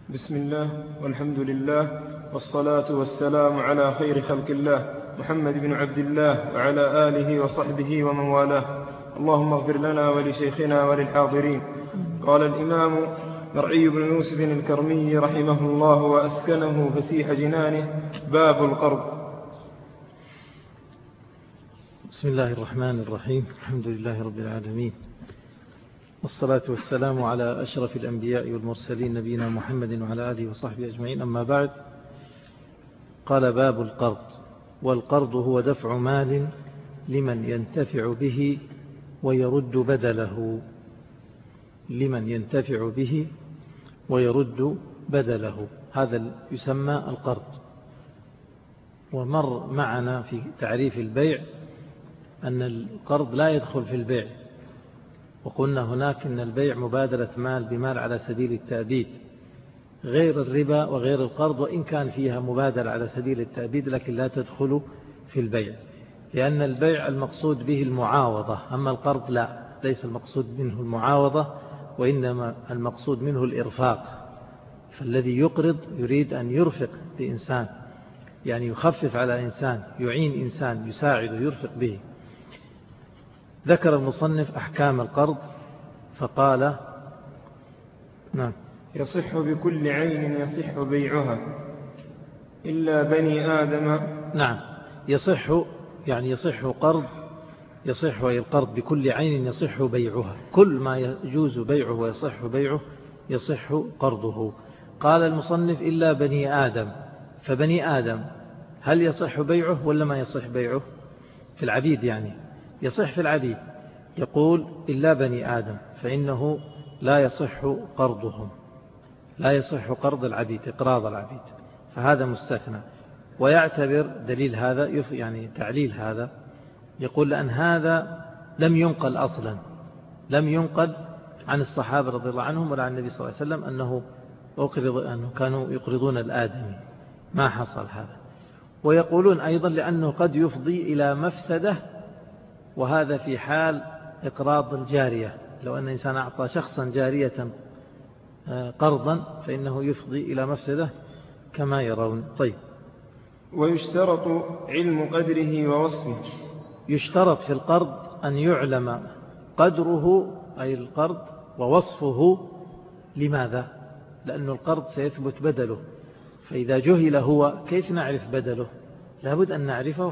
بسم الله والحمد لله والصلاة والسلام على خير خلق الله محمد بن عبد الله وعلى آله وصحبه ومن والاه. اللهم اغفر لنا ولشيخنا وللحاضرين. قال الإمام مرعي بن يوسف الكرمي رحمه الله وأسكنه فسيح جنانه: باب القرض. بسم الله الرحمن الرحيم. الحمد لله رب العالمين، والصلاة والسلام على أشرف الأنبياء والمرسلين نبينا محمد وعلى آله وصحبه أجمعين. أما بعد، قال: باب القرض. والقرض هو دفع مال لمن ينتفع به ويرد بدله. لمن ينتفع به ويرد بدله، هذا يسمى القرض. ومر معنا في تعريف البيع أن القرض لا يدخل في البيع، وقلنا هناك أن البيع مبادلة مال بمال على سبيل التأبيد، غير الربا وغير القرض، وإن كان فيها مبادلة على سبيل التأبيد لكن لا تدخل في البيع، لأن البيع المقصود به المعاوضة، أما القرض لا، ليس المقصود منه المعاوضة، وإنما المقصود منه الإرفاق. فالذي يقرض يريد أن يرفق بإنسان، يعني يخفف على إنسان، يعين إنسان، يساعده، يرفق به. ذكر المصنف أحكام القرض فقال: نعم. يصح بكل عين يصح بيعها إلا بني آدم. نعم، يصح، يعني يصح قرض، يصح القرض بكل عين يصح بيعها، كل ما يجوز بيعه ويصح بيعه يصح قرضه. قال المصنف: إلا بني آدم. فبني آدم هل يصح بيعه ولا ما يصح بيعه؟ في العبيد يعني يصح في العبيد، يقول: إلا بني آدم، فإنه لا يصح قرضهم، لا يصح قرض العبيد، إقراض العبيد، فهذا مستثنى. ويعتبر دليل هذا، يعني تعليل هذا، يقول: لأن هذا لم ينقل أصلا، لم ينقل عن الصحابة رضي الله عنهم ولا عن النبي صلى الله عليه وسلم أنه كانوا يقرضون الآدمي، ما حصل هذا. ويقولون أيضا لأنه قد يفضي إلى مفسدة، وهذا في حال إقراض الجارية، لو أن إنسان أعطى شخصا جارية قرضا فإنه يفضي إلى مفسدة كما يرون. طيب. ويشترط علم قدره ووصفه. يشترط في القرض أن يعلم قدره، أي القرض، ووصفه. لماذا؟ لأن القرض سيثبت بدله، فإذا جهل هو كيف نعرف بدله؟ لابد أن نعرفه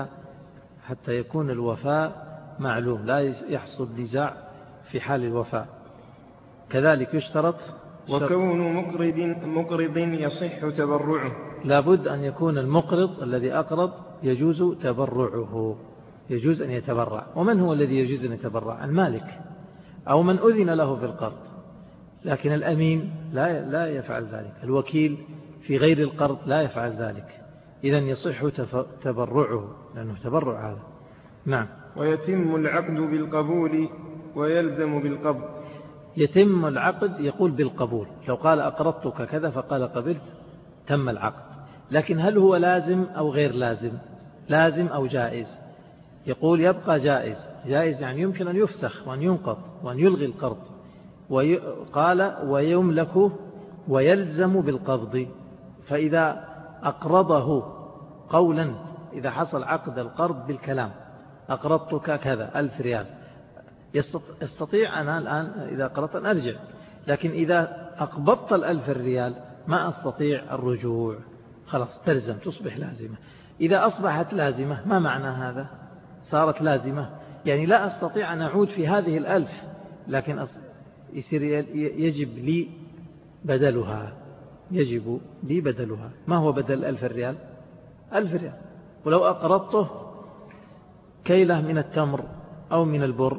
حتى يكون الوفاء معلوم، لا يحصل نزاع في حال الوفاء. كذلك يشترط وكون مقرض يصح تبرعه. لابد أن يكون المقرض الذي أقرض يجوز تبرعه، يجوز أن يتبرع. ومن هو الذي يجوز أن يتبرع؟ المالك أو من أذن له في القرض، لكن الأمين لا يفعل ذلك، الوكيل في غير القرض لا يفعل ذلك، إذن يصح تبرعه لأنه تبرع هذا. نعم. ويتم العقد بالقبول ويلزم بالقبض. يتم العقد، يقول بالقبول، لو قال أقرضتك كذا فقال قبلت تم العقد، لكن هل هو لازم أو غير لازم؟ لازم أو جائز؟ يقول يبقى جائز. جائز يعني يمكن أن يفسخ وأن ينقض وأن يلغي القرض. قال ويملك ويلزم بالقبض، فإذا أقرضه قولا، إذا حصل عقد القرض بالكلام، أقرضتك كذا 1000 ريال، يستطيع أنا الآن إذا قرضت أن أرجع، لكن إذا أقبضت 1000 ريال ما أستطيع الرجوع، خلاص تلزم، تصبح لازمة. إذا أصبحت لازمة، ما معنى هذا؟ صارت لازمة يعني لا أستطيع أن أعود في هذه 1000، لكن يجب لي بدلها، يجب لي بدلها. ما هو بدل 1000 ريال؟ 1000 ريال. ولو أقرضته كيلة من التمر أو من البر،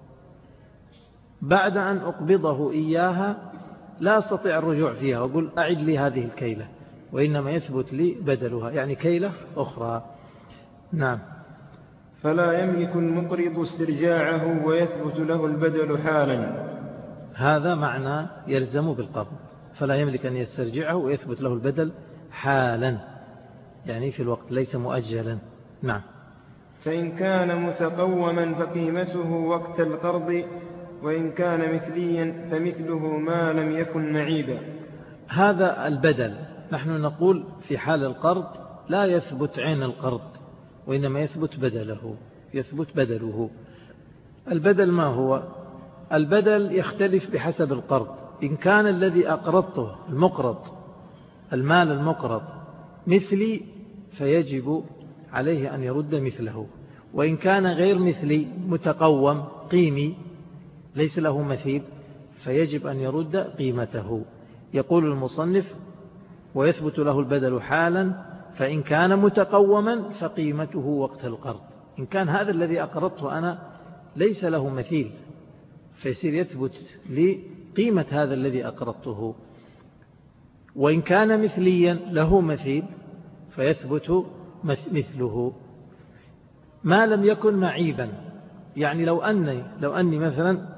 بعد أن أقبضه إياها لا أستطيع الرجوع فيها وأقول أعد لي هذه الكيلة، وإنما يثبت لي بدلها، يعني كيلة أخرى. نعم. فلا يملك المقرض استرجاعه ويثبت له البدل حالا. هذا معنى يلزم بالقبض، فلا يملك أن يسترجعه ويثبت له البدل حالا، يعني في الوقت، ليس مؤجلا. نعم. فإن كان متقوما فقيمته وقت القرض، وإن كان مثليا فمثله ما لم يكن معيبا. هذا البدل. نحن نقول في حال القرض لا يثبت عين القرض، وإنما يثبت بدله. البدل ما هو؟ البدل يختلف بحسب القرض. إن كان الذي أقرضته المال المقرض مثلي فيجب عليه أن يرد مثله، وإن كان غير مثلي متقوم قيمي ليس له مثيل فيجب أن يرد قيمته. يقول المصنف: ويثبت له البدل حالا، فإن كان متقوما فقيمته وقت القرض. إن كان هذا الذي أقرضته أنا ليس له مثيل فيصير يثبت لي قيمة هذا الذي أقرضته، وإن كان مثليا له مثيل فيثبت مثله ما لم يكن معيبا. يعني لو أني مثلا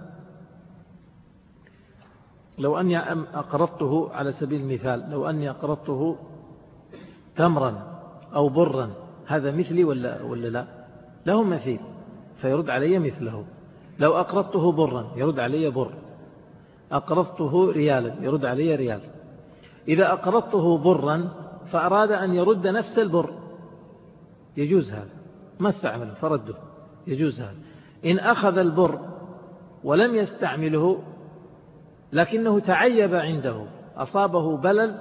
أقرضته على سبيل المثال، لو أني أقرضته تمرا أو برا، هذا مثلي ولا لا؟ له مثيل فيرد علي مثله. لو أقرضته برا يرد علي بر، أقرضته ريالا يرد علي ريال. إذا أقرضته برا فأراد أن يرد نفس البر يجوز هذا، ما استعمله فرده يجوز هذا. إن أخذ البر ولم يستعمله لكنه تعيب عنده، أصابه بلل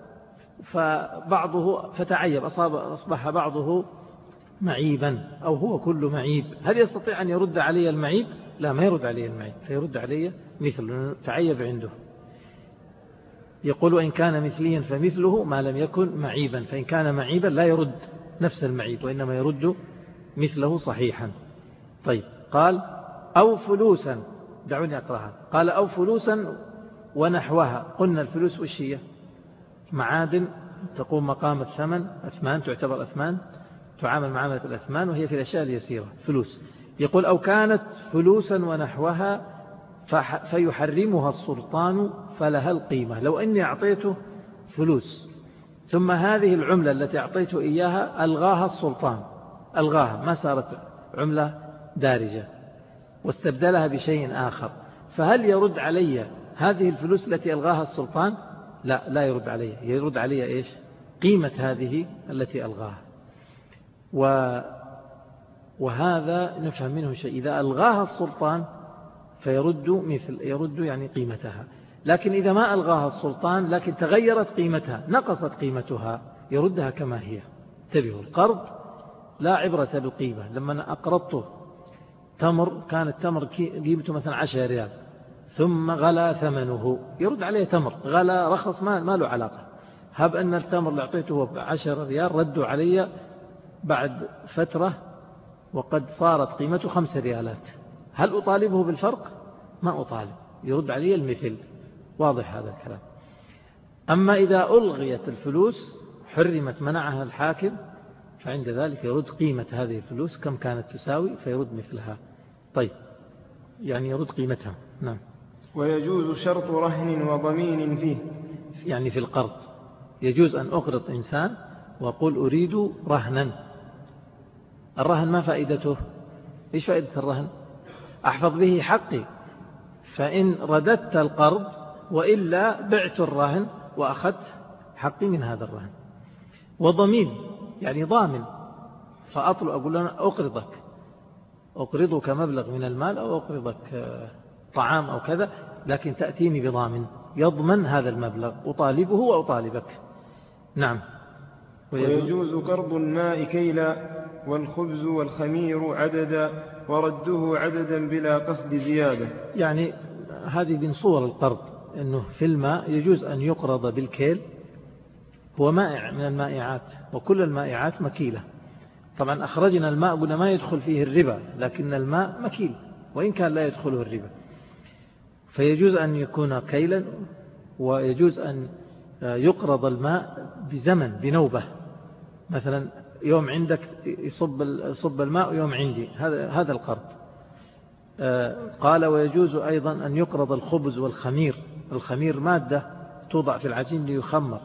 فتعيب، أصبح بعضه معيبا أو هو كل معيب، هل يستطيع أن يرد علي المعيب؟ لا، ما يرد علي المعيب، فيرد علي مثل تعيب عنده. يقول: وإن كان مثليا فمثله ما لم يكن معيبا، فإن كان معيبا لا يرد نفس المعيب وإنما يرد مثله صحيحا. طيب، قال: أو فلوسا، دعوني أقرأها. قال: أو فلوسا ونحوها. قلنا الفلوس وش هي؟ معادن تقوم مقام الثمن، أثمان، تعتبر أثمان، تعامل معاملة الأثمان، وهي في الأشياء اليسيرة فلوس. يقول: أو كانت فلوسا ونحوها فيحرمها السلطان فلها القيمة. لو أني أعطيته فلوس ثم هذه العملة التي أعطيته إياها ألغاها السلطان، ألغاها، ما صارت عملة دارجة، واستبدلها بشيء آخر، فهل يرد علي هذه الفلوس التي ألغاها السلطان؟ لا يرد علي. يرد علي إيش؟ قيمة هذه التي ألغاها. وهذا نفهم منه شيء: إذا ألغاها السلطان يرد يعني قيمتها. لكن إذا ما ألغاها السلطان لكن تغيرت قيمتها، نقصت قيمتها، يردها كما هي. انتبهوا، القرض لا عبرة بالقيمة. لما أقرضته تمر، كان التمر قيمته مثلا 10 ريال، ثم غلا ثمنه، يرد عليه تمر غلا رخص، ما له علاقة. هب أن التمر اللي أعطيته 10 ريال ردوا علي بعد فترة وقد صارت قيمته 5 ريالات، هل أطالبه بالفرق؟ ما أطالب، يرد علي المثل. واضح هذا الكلام. أما إذا ألغيت الفلوس، حرمت، منعها الحاكم، فعند ذلك يرد قيمة هذه الفلوس كم كانت تساوي فيرد مثلها. طيب، يعني يرد قيمتها. نعم. ويجوز شرط رهن وضمين فيه. يعني في القرض يجوز أن أقرض إنسان وأقول أريد رهنا. الرهن ما فائدته؟ إيش فائدة الرهن؟ أحفظ به حقي، فإن رددت القرض وإلا بعت الرهن وأخذت حقي من هذا الرهن. وضمين يعني ضامن، أقول له أقرضك مبلغ من المال أو أقرضك طعام أو كذا، لكن تأتيني بضامن يضمن هذا المبلغ، أطالبه وأطالبك. نعم. ويجوز قرض الماء كيلا والخبز والخمير عددا ورده عددا بلا قصد زيادة. يعني هذه من صور القرض، أنه في الماء يجوز أن يقرض بالكيل، هو مائع من المائعات، وكل المائعات مكيلة. طبعا أخرجنا الماء، قلنا ما يدخل فيه الربا، لكن الماء مكيل وإن كان لا يدخله الربا، فيجوز أن يكون كيلا. ويجوز أن يقرض الماء بزمن، بنوبة، مثلا يوم عندك يصب الماء ويوم عندي، هذا القرض. قال: ويجوز أيضا أن يقرض الخبز والخمير. الخمير مادة توضع في العجين ليخمر،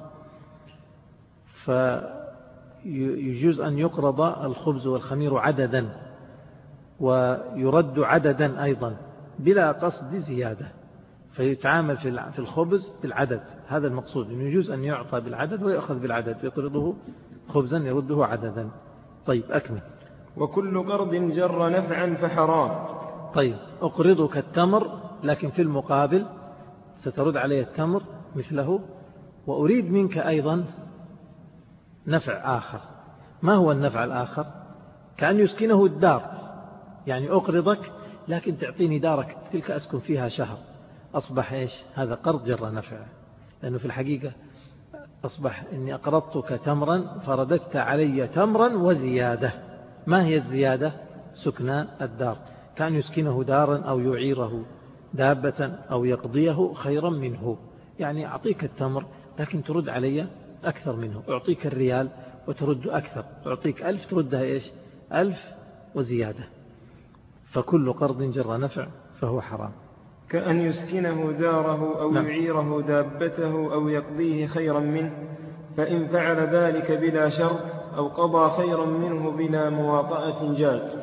فيجوز أن يقرض الخبز والخمير عددا، ويرد عددا أيضا بلا قصد زيادة. فيتعامل في الخبز بالعدد. هذا المقصود، إنه يجوز أن يعطى بالعدد ويأخذ بالعدد، يقرضه خبزا يرده عددا. طيب أكمل. وكل قرض جر نفعا فحرام. طيب أقرضك التمر، لكن في المقابل سترد علي التمر مثله، وأريد منك أيضا نفع آخر. ما هو النفع الآخر؟ كأن يسكنه الدار، يعني أقرضك لكن تعطيني دارك تلك أسكن فيها شهر. أصبح إيش؟ هذا قرض جر نفع، لأنه في الحقيقة أصبح إني أقرضتك تمرا فرددت علي تمرا وزيادة. ما هي الزيادة؟ سكن الدار، كان يسكنه دارا أو يعيره دابة أو يقضيه خيرا منه. يعني أعطيك التمر لكن ترد علي أكثر منه، أعطيك الريال وترد أكثر، أعطيك 1000 تردها إيش؟ 1000 وزيادة. فكل قرض جر نفع فهو حرام. كأن يسكنه داره أو يعيره دابته أو يقضيه خيرا منه، فإن فعل ذلك بلا شرط أو قضى خيرا منه بلا مواطأة جاز.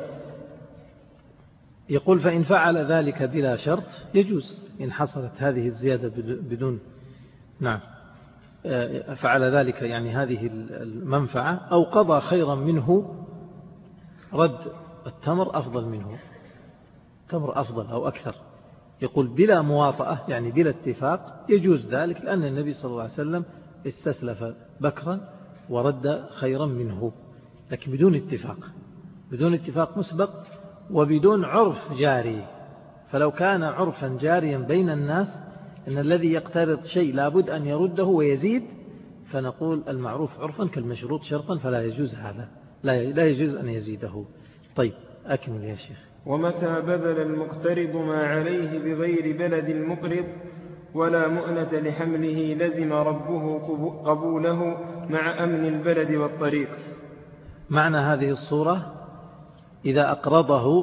يقول فإن فعل ذلك بلا شرط يجوز إن حصلت هذه الزيادة بدون نعم فعل ذلك يعني هذه المنفعة، أو قضى خيرا منه، رد التمر أفضل منه، تمر أفضل أو أكثر. يقول بلا مواطأة يعني بلا اتفاق يجوز ذلك، لأن النبي صلى الله عليه وسلم استسلف بكرا ورد خيرا منه، لكن بدون اتفاق، بدون اتفاق مسبق وبدون عرف جاري. فلو كان عرفا جاريا بين الناس أن الذي يقترض شيء لابد أن يرده ويزيد، فنقول المعروف عرفا كالمشروط شرطا، فلا يجوز هذا، لا يجوز أن يزيده. طيب أكمل يا شيخ. ومتى بذل المقترض ما عليه بغير بلد المقرض ولا مؤنة لحمله لزم ربه قبوله مع أمن البلد والطريق. معنى هذه الصورة إذا أقرضه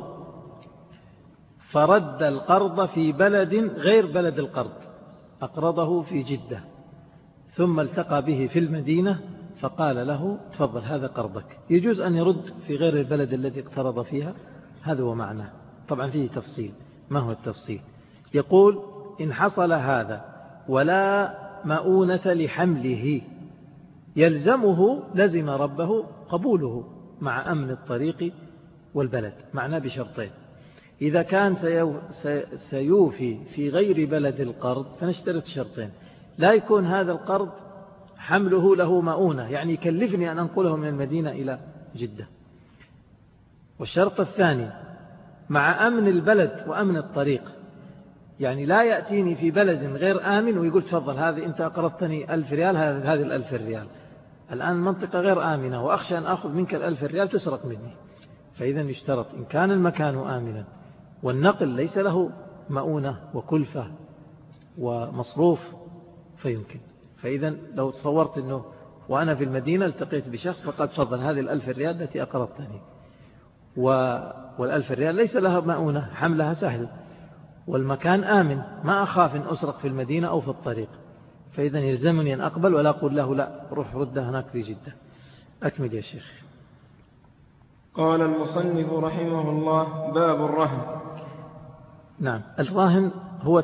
فرد القرض في بلد غير بلد القرض، أقرضه في جدة ثم التقى به في المدينة فقال له تفضل هذا قرضك، يجوز أن يرد في غير البلد الذي اقترض فيها. هذا هو معناه. طبعا فيه تفصيل. ما هو التفصيل؟ يقول إن حصل هذا ولا مؤونة لحمله يلزمه لزم ربه قبوله مع أمن الطريق والبلد. معناه بشرطين: إذا كان سيوفي في غير بلد القرض فنشترط شرطين: لا يكون هذا القرض حمله له مؤونة يعني يكلفني أن أنقله من المدينة إلى جدة. والشرط الثاني مع أمن البلد وأمن الطريق، يعني لا يأتيني في بلد غير آمن ويقول تفضل هذه أنت أقرضتني 1000 ريال، هذه 1000 ريال الآن المنطقة غير آمنة وأخشى أن أخذ منك 1000 ريال تسرق مني. فإذا يشترط إن كان المكان آمنا والنقل ليس له مؤونة وكلفة ومصروف فيمكن. فإذا لو تصورت أنه وأنا في المدينة التقيت بشخص فقد تفضل هذه 1000 ريال التي أقرضتني، وال1000 ريال ليس لها مؤونة، حملها سهل والمكان آمن، ما أخاف أن أسرق في المدينة أو في الطريق، فإذا يلزمني أن أقبل ولا أقول له لا روح ردها هناك في جدة. أكمل يا شيخ. قال المصنف رحمه الله: باب الرهن. نعم، الرهن هو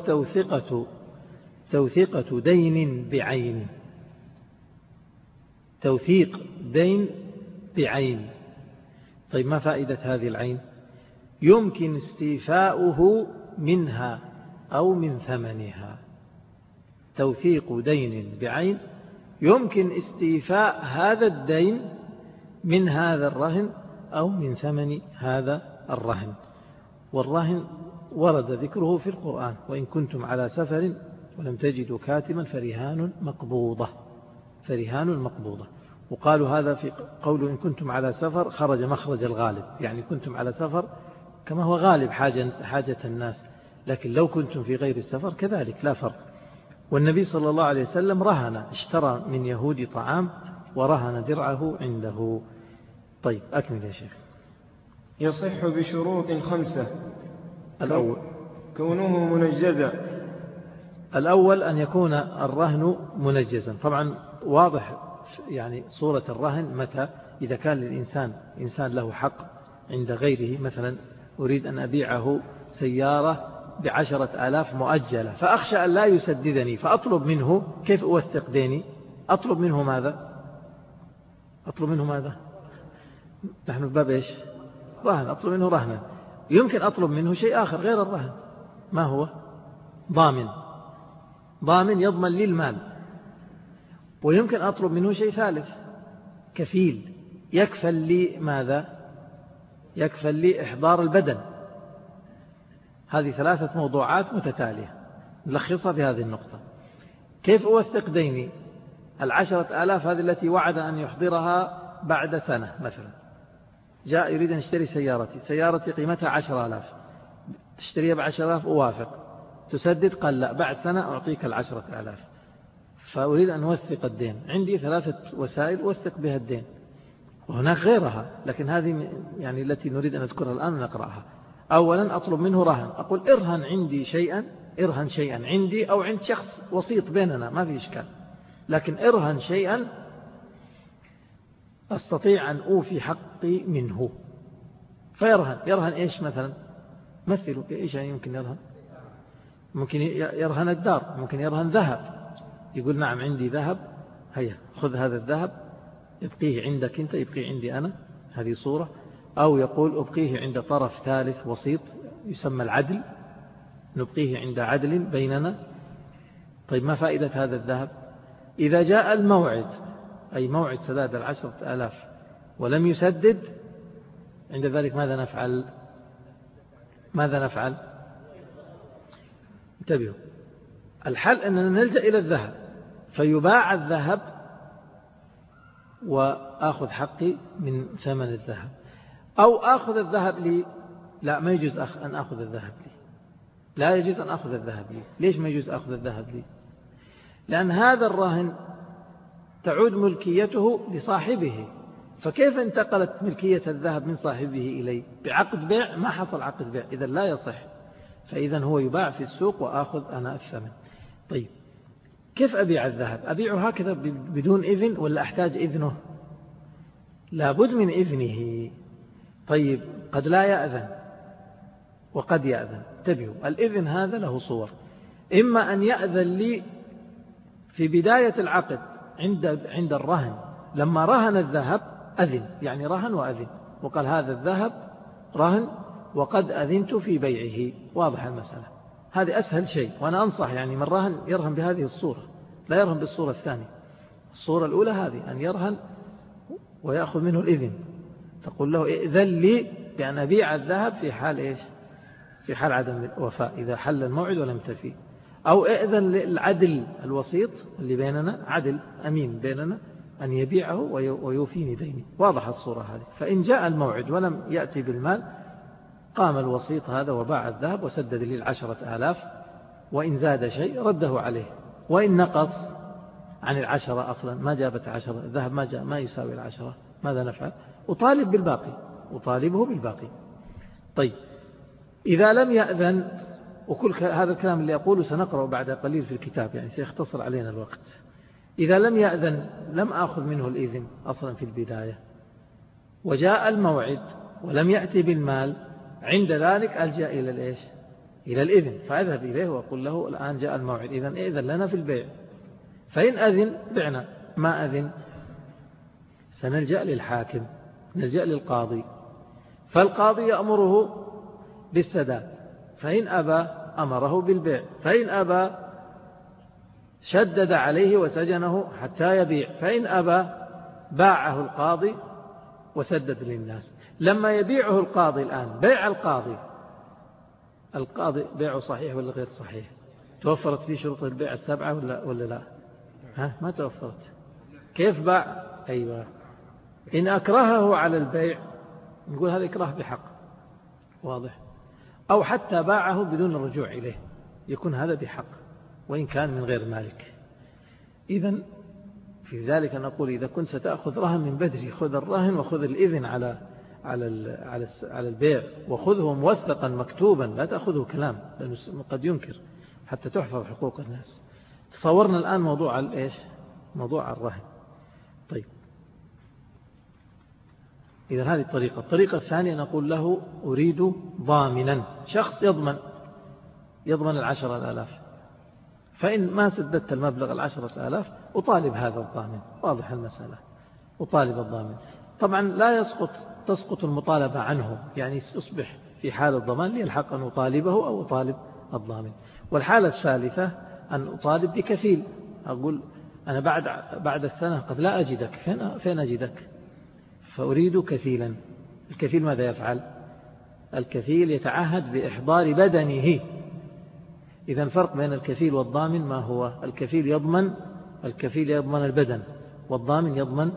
توثيقة دين بعين، توثيق دين بعين. طيب ما فائدة هذه العين؟ يمكن استيفاؤه منها أو من ثمنها. توثيق دين بعين يمكن استيفاء هذا الدين من هذا الرهن أو من ثمن هذا الرهن. والرهن ورد ذكره في القرآن: وإن كنتم على سفر ولم تجدوا كاتبا فرهان مقبوضة، فرهان مقبوضة. وقالوا هذا في قول إن كنتم على سفر خرج مخرج الغالب، يعني كنتم على سفر كما هو غالب حاجة الناس، لكن لو كنتم في غير السفر كذلك لا فرق. والنبي صلى الله عليه وسلم رهن، اشترى من يهود طعام ورهن درعه عنده. طيب أكمل يا شيخ. يصح بشروط 5. الأول كونه منجزا. الأول أن يكون الرهن منجزا. طبعا واضح يعني صورة الرهن متى؟ إذا كان للإنسان إنسان له حق عند غيره، مثلا أريد أن أبيعه سيارة ب10,000 مؤجلة فأخشى أن لا يسددني فأطلب منه، كيف أوثق ديني؟ أطلب منه ماذا؟ نحن في باب إيش؟ رهن. أطلب منه رهنا. يمكن أطلب منه شيء آخر غير الرهن. ما هو؟ ضامن يضمن لي المال. ويمكن أطلب منه شيء ثالث، كفيل يكفل لي ماذا؟ يكفل لي إحضار البدن. هذه 3 موضوعات متتالية نلخصها في هذه النقطة. كيف أوثق ديني؟ 10,000 هذه التي وعد أن يحضرها بعد سنة مثلا. جاء يريد أن يشتري سيارتي قيمتها 10,000، تشتريها ب10,000 أوافق. تسدد؟ قال لا، بعد سنة أعطيك 10,000. فأريد أن أوثق الدين. عندي 3 وسائل أوثق بها الدين، وهناك غيرها، لكن هذه يعني التي نريد أن نذكرها الآن ونقرأها. أولا أطلب منه رهن. أقول ارهن عندي شيئا، ارهن شيئا عندي أو عند شخص وسيط بيننا، ما في إشكال، لكن ارهن شيئا أستطيع أن أوفي حقي منه. يرهن إيش مثلا؟ مثلوا إيش يعني يمكن يرهن؟ ممكن يرهن الدار، ممكن يرهن ذهب. يقول نعم عندي ذهب، هيا خذ هذا الذهب ابقيه عندك أنت، يبقيه عندي أنا، هذه صورة. أو يقول أبقيه عند طرف ثالث وسيط يسمى العدل، نبقيه عند عدل بيننا. طيب ما فائدة هذا الذهب؟ إذا جاء الموعد، أي موعد سداد 10,000 ولم يسدد، عند ذلك ماذا نفعل؟ انتبهوا، الحل أننا نلجأ إلى الذهب، فيباع الذهب وآخذ حقي من ثمن الذهب. أو آخذ الذهب لي. لا، ما يجوز أن أخذ الذهب لي. لا يجوز أن أخذ الذهب لي. ليش ما يجوز أخذ الذهب لي؟ لأن هذا الرهن تعود ملكيته لصاحبه، فكيف انتقلت ملكية الذهب من صاحبه إلي؟ بعقد بيع؟ ما حصل عقد بيع، إذن لا يصح. فإذا هو يباع في السوق وآخذ أنا الثمن. طيب كيف أبيع الذهب؟ أبيعه هكذا بدون إذن ولا أحتاج إذنه؟ لابد من إذنه. طيب قد لا يأذن وقد يأذن. انتبهوا، الإذن هذا له صور. إما أن يأذن لي في بداية العقد عند الرهن، لما رهن الذهب أذن، يعني رهن وأذن وقال هذا الذهب رهن وقد أذنت في بيعه. واضح المسألة، هذه أسهل شيء. وأنا أنصح يعني من رهن يرهن بهذه الصورة، لا يرهن بالصورة الثانية. الصورة الأولى هذه، أن يرهن ويأخذ منه الإذن. تقول له ائذن لي بأن أبيع الذهب في حال إيش؟ في حال عدم الوفاء، إذا حل الموعد ولم تفي. أو ائذن للعدل الوسيط اللي بيننا، عدل أمين بيننا، أن يبيعه ويوفيني ديني. واضح الصورة هذه. فإن جاء الموعد ولم يأتي بالمال، قام الوسيط هذا وباع الذهب وسدد لي 10,000، وإن زاد شيء رده عليه، وإن نقص عن 10 أصلا ما جابت 10، الذهب ما يساوي 10، ماذا نفعل؟ أطالب بالباقي، أطالبه بالباقي. طيب إذا لم يأذن، وكل هذا الكلام اللي أقوله سنقرأ بعد قليل في الكتاب، يعني سيختصر علينا الوقت. إذا لم يأذن، لم أخذ منه الإذن أصلا في البداية، وجاء الموعد ولم يأتي بالمال، عند ذلك ألجأ إلى الإذن. فأذهب إليه وأقول له الآن جاء الموعد، إذن إذن لنا في البيع. فإن أذن بعنا، ما أذن سنلجأ للحاكم، نلجأ للقاضي. فالقاضي يأمره بالسداد، فإن أبى أمره بالبيع، فإن أبى شدد عليه وسجنه حتى يبيع، فإن أبى باعه القاضي وسدد للناس. لما يبيعه القاضي الآن، بيع القاضي بيعه صحيح ولا غير صحيح؟ توفرت فيه شروط البيع 7 ولا لا؟ ما توفرت. كيف باع؟ أيوة، إن أكرهه على البيع نقول هذا إكراه بحق، واضح. أو حتى باعه بدون الرجوع إليه، يكون هذا بحق وإن كان من غير مالك. إذن في ذلك نقول إذا كنت ستأخذ رهن من بدري، خذ الرهن وخذ الإذن على البيع، وخذه موثقا مكتوبا، لا تأخذه كلام لأنه قد ينكر، حتى تحفظ حقوق الناس. تصورنا الآن موضوع الرهن. طيب إذا هذه الطريقة. الطريقة الثانية نقول له أريد ضامنا، شخص يضمن. يضمن 10,000. فإن ما سددت المبلغ 10,000 أطالب هذا الضامن. واضح المسألة، أطالب الضامن. طبعا لا تسقط المطالبة عنه، يعني يصبح في حال الضمان لي الحق أن أطالبه أو أطالب الضامن. والحالة الثالثة أن أطالب بكفيل، أقول أنا بعد السنة قد لا أجدك، فين أجدك؟ فأريد كفيلا. الكفيل ماذا يفعل؟ الكفيل يتعهد بإحضار بدنه. إذا الفرق بين الكفيل والضامن ما هو؟ الكفيل يضمن البدن، والضامن يضمن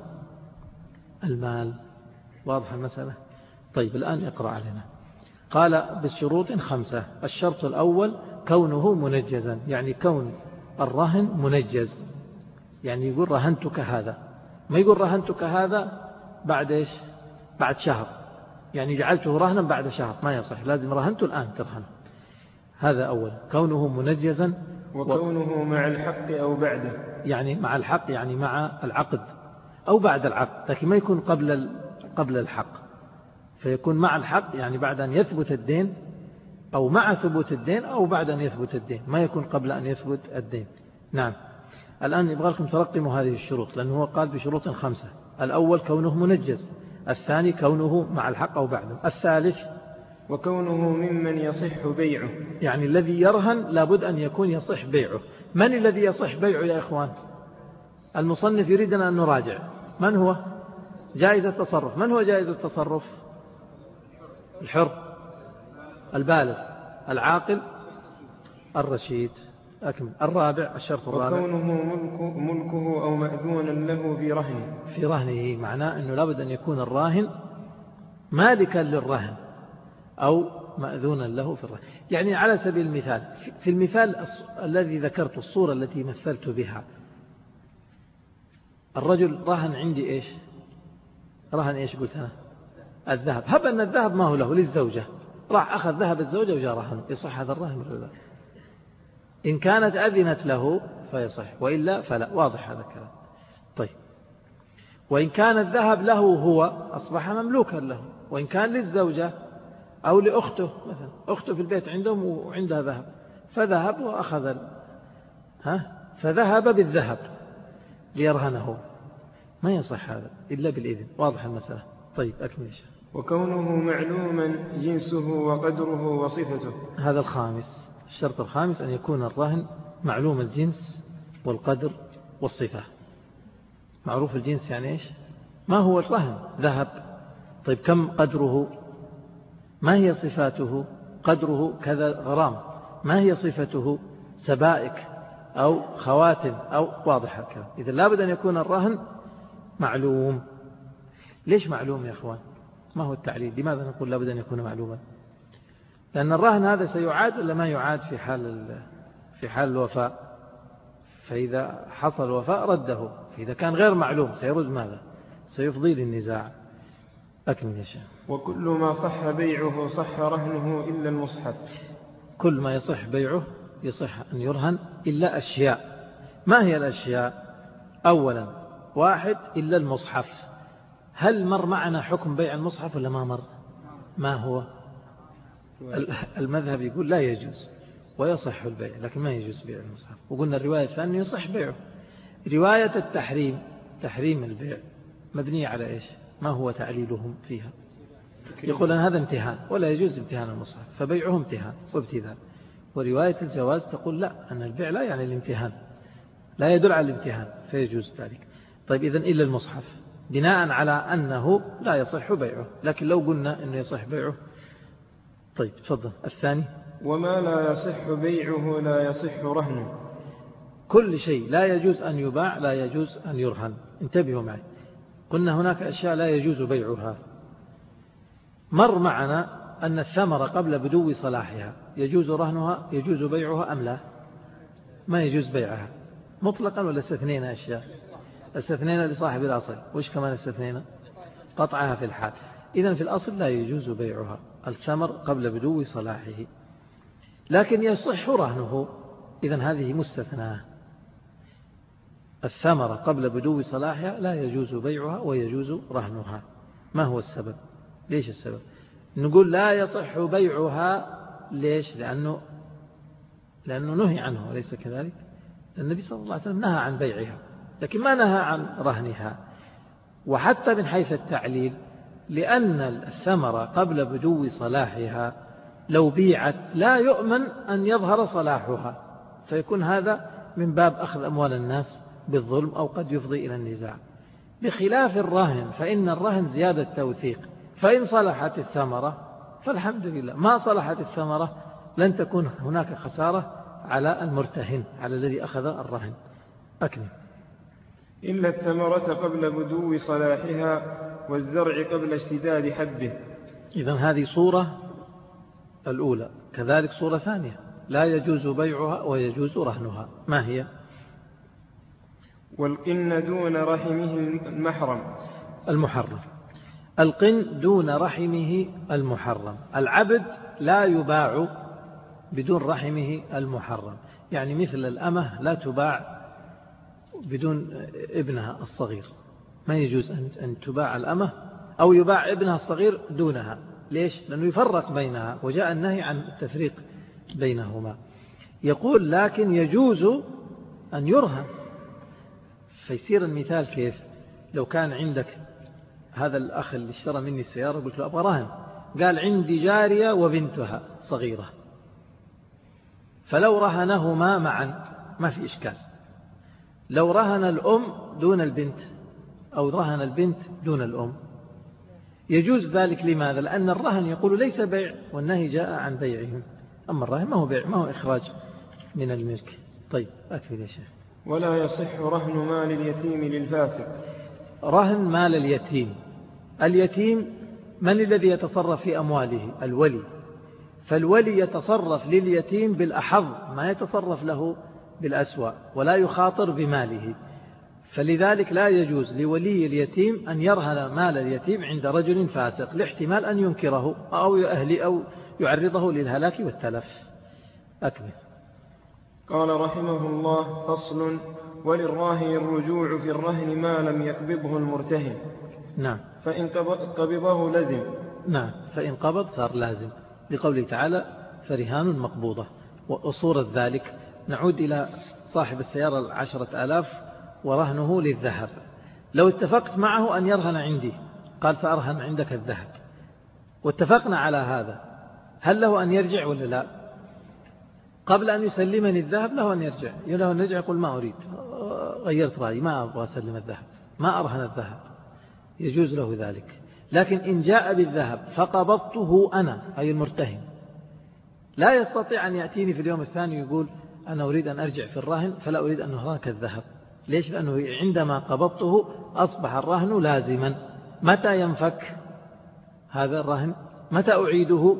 المال. واضح المسألة؟ طيب الآن اقرأ علينا. قال بالشروط 5. الشرط الأول كونه منجزا، يعني كون الرهن منجز، يعني يقول رهنتك هذا، ما يقول رهنتك هذا بعد إيش؟ بعد شهر، يعني جعلته رهنا بعد شهر، ما يصح، لازم رهنته الآن ترهن. هذا أول، كونه منجزا. وكونه مع الحق أو بعده، يعني مع الحق يعني مع العقد أو بعد العقد، لكن ما يكون قبل الحق، فيكون مع الحق يعني بعد أن يثبت الدين، أو مع ثبوت الدين، أو بعد أن يثبت الدين، ما يكون قبل أن يثبت الدين. نعم. الآن يبغى لكم ترقموا هذه الشروط، لأنه هو قال بشروط 5. الأول كونه منجز، الثاني كونه مع الحق أو بعده، الثالث وكونه ممن يصح بيعه، يعني الذي يرهن لابد أن يكون يصح بيعه. من الذي يصح بيعه يا إخوان؟ المصنف يريدنا أن نراجع. من هو جائز التصرف؟ من هو جائز التصرف؟ الحر، البالغ، العاقل، الرشيد. أكمل. الرابع، الشرط الرابع وكونه ملكه أو مأذونا له في رهنه، معناه أنه لابد أن يكون الراهن مالكا للرهن أو مأذونا له في الرهن. يعني على سبيل المثال، في المثال الذي ذكرت، الصورة التي مثلت بها، الرجل رهن عندي إيش؟ رهن إيش قلت أنا؟ الذهب. هب أن الذهب ما هو له، للزوجة، راح أخذ ذهب الزوجة وجاء رهن، يصح هذا الرهن ولا لا؟ إن كانت أذنت له فيصح، وإلا فلا. واضح هذا الكلام؟ طيب. وإن كان الذهب له هو أصبح مملوكا له، وإن كان للزوجة أو لأخته، مثلا أخته في البيت عندهم وعندها ذهب، فذهب وأخذ فذهب بالذهب ليرهنه، ما يصح هذا إلا بالإذن. واضح المسألة؟ طيب أكمل. وكونه معلوما جنسه وقدره وصفته، هذا الخامس. الشرط الخامس أن يكون الرهن معلوم الجنس والقدر والصفة. معروف الجنس يعني إيش؟ ما هو الرهن؟ ذهب. طيب كم قدره؟ ما هي صفاته؟ قدره كذا غرام. ما هي صفته؟ سبائك أو خواتم أو. واضح الكلام؟ إذا لابد أن يكون الرهن معلوم. ليش معلوم يا أخوان؟ ما هو التعليل؟ لماذا نقول لابد أن يكون معلوما؟ لأن الرهن هذا سيعاد ولا ما يعاد في حال الوفاء؟ فإذا حصل الوفاء رده، فإذا كان غير معلوم سيرد ماذا؟ سيفضي للنزاع. أكمل يا شيخ. وكل ما صح بيعه صح رهنه إلا المصحف. كل ما يصح بيعه يصح أن يرهن إلا أشياء. ما هي الأشياء؟ أولا، 1 إلا المصحف. هل مر معنا حكم بيع المصحف ولا ما مر؟ ما هو؟ المذهب يقول لا يجوز ويصح البيع، لكن ما يجوز بيع المصحف. وقلنا الرواية الثانية يصح بيعه. رواية التحريم، تحريم البيع، مبنية على إيش؟ ما هو تعليلهم فيها؟ يقول أن هذا امتهان ولا يجوز امتهان المصحف، فبيعه امتهان وابتذال. ورواية الجواز تقول لا، أن البيع لا يعني الامتهان، لا يدل على الامتهان، فيجوز ذلك. طيب إذن إلا المصحف، بناء على أنه لا يصح بيعه. لكن لو قلنا أنه يصح بيعه. طيب تفضل. الثاني، وما لا يصح بيعه لا يصح رهنه. كل شيء لا يجوز أن يباع لا يجوز أن يرهن. انتبهوا معي، قلنا هناك أشياء لا يجوز بيعها. مر معنا أن الثمرة قبل بدو صلاحها يجوز رهنها، يجوز بيعها أم لا؟ ما يجوز بيعها مطلقا، ولا استثنينا أشياء؟ استثنينا لصاحب الأصل. وش كمان استثنينا؟ قطعها في الحال. إذن في الأصل لا يجوز بيعها الثمر قبل بدو صلاحه، لكن يصح رهنه. إذن هذه مستثناة. الثمرة قبل بدو صلاحها لا يجوز بيعها ويجوز رهنها. ما هو السبب؟ ليش السبب؟ نقول لا يصح بيعها. ليش؟ لأنه لأنه نهي عنه أليس كذلك؟ النبي صلى الله عليه وسلم نهى عن بيعها لكن ما نهى عن رهنها. وحتى من حيث التعليل لأن الثمرة قبل بدو صلاحها لو بيعت لا يؤمن أن يظهر صلاحها، فيكون هذا من باب أخذ أموال الناس بالظلم أو قد يفضي إلى النزاع، بخلاف الرهن فإن الرهن زيادة توثيق، فإن صلحت الثمرة فالحمد لله، ما صلحت الثمرة لن تكون هناك خسارة على المرتهن على الذي أخذ الرهن. أكمل. إلا الثمرة قبل بدو صلاحها والزرع قبل اشتداد حبه. إذن هذه صورة الأولى. كذلك صورة ثانية لا يجوز بيعها ويجوز رهنها، ما هي؟ والقن دون رحمه المحرم. القن دون رحمه المحرم. العبد لا يباع بدون رحمه المحرم، يعني مثل الأمة لا تباع بدون ابنها الصغير، ما يجوز أن تباع الأمة أو يباع ابنها الصغير دونها. ليش؟ لأنه يفرق بينها وجاء النهي عن التفريق بينهما. يقول لكن يجوز أن يرهن. فيصير المثال كيف؟ لو كان عندك هذا الأخ اللي اشترى مني السيارة قلت له أبغى رهن، قال عندي جارية وبنتها صغيرة، فلو رهنهما معا ما في إشكال. لو رهن الأم دون البنت أو رهن البنت دون الأم يجوز ذلك. لماذا؟ لأن الرهن يقول ليس بيع والنهي جاء عن بيعهم، أما الرهن ما هو بيع، ما هو إخراج من الملك. طيب أكفي يا شيخ. ولا يصح رهن مال اليتيم للفاسق. رهن مال اليتيم. اليتيم من الذي يتصرف في أمواله؟ الولي. فالولي يتصرف لليتيم بالأحظ، ما يتصرف له بالأسوأ ولا يخاطر بماله، فلذلك لا يجوز لولي اليتيم أن يرهن مال اليتيم عند رجل فاسق لاحتمال أن ينكره أو يأهلي أو يعرضه للهلاك والتلف. أكمل. قال رحمه الله: فصل: وللراهن الرجوع في الرهن ما لم يقبضه المرتهن. نعم. فإن قبضه لزم. نعم، فإن قبض صار لازم، لقوله تعالى: فرهان مقبوضة. وصورة ذلك نعود إلى صاحب السيارة 10,000 ورهنه للذهب. لو اتفقت معه أن يرهن عندي، قال سأرهن عندك الذهب، واتفقنا على هذا، هل له أن يرجع ولا لا؟ قبل أن يسلمني الذهب له أن يرجع، يقول ما أريد، غيرت رأيي، ما أبغى أسلم الذهب، ما أرهن الذهب، يجوز له ذلك. لكن إن جاء بالذهب فقبضته أنا أي المرتهن، لا يستطيع أن يأتيني في اليوم الثاني يقول أنا أريد أن أرجع في الرهن فلا أريد أن أهرنك الذهب. ليش؟ لأنه عندما قبضته أصبح الرهن لازما. متى ينفك هذا الرهن؟ متى أعيده؟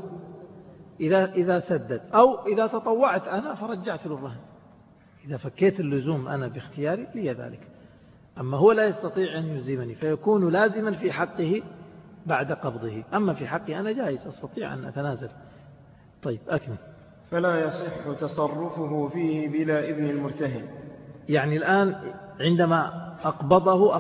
إذا سدد، أو إذا تطوعت أنا فرجعت له الرهن. إذا فكيت اللزوم أنا باختياري لي ذلك، أما هو لا يستطيع أن يلزمني فيكون لازما في حقه بعد قبضه، أما في حقي أنا جائز أستطيع أن أتنازل. طيب أكمل. فلا يصح تصرفه فيه بلا إذن المرتهن. يعني الآن عندما أقبضه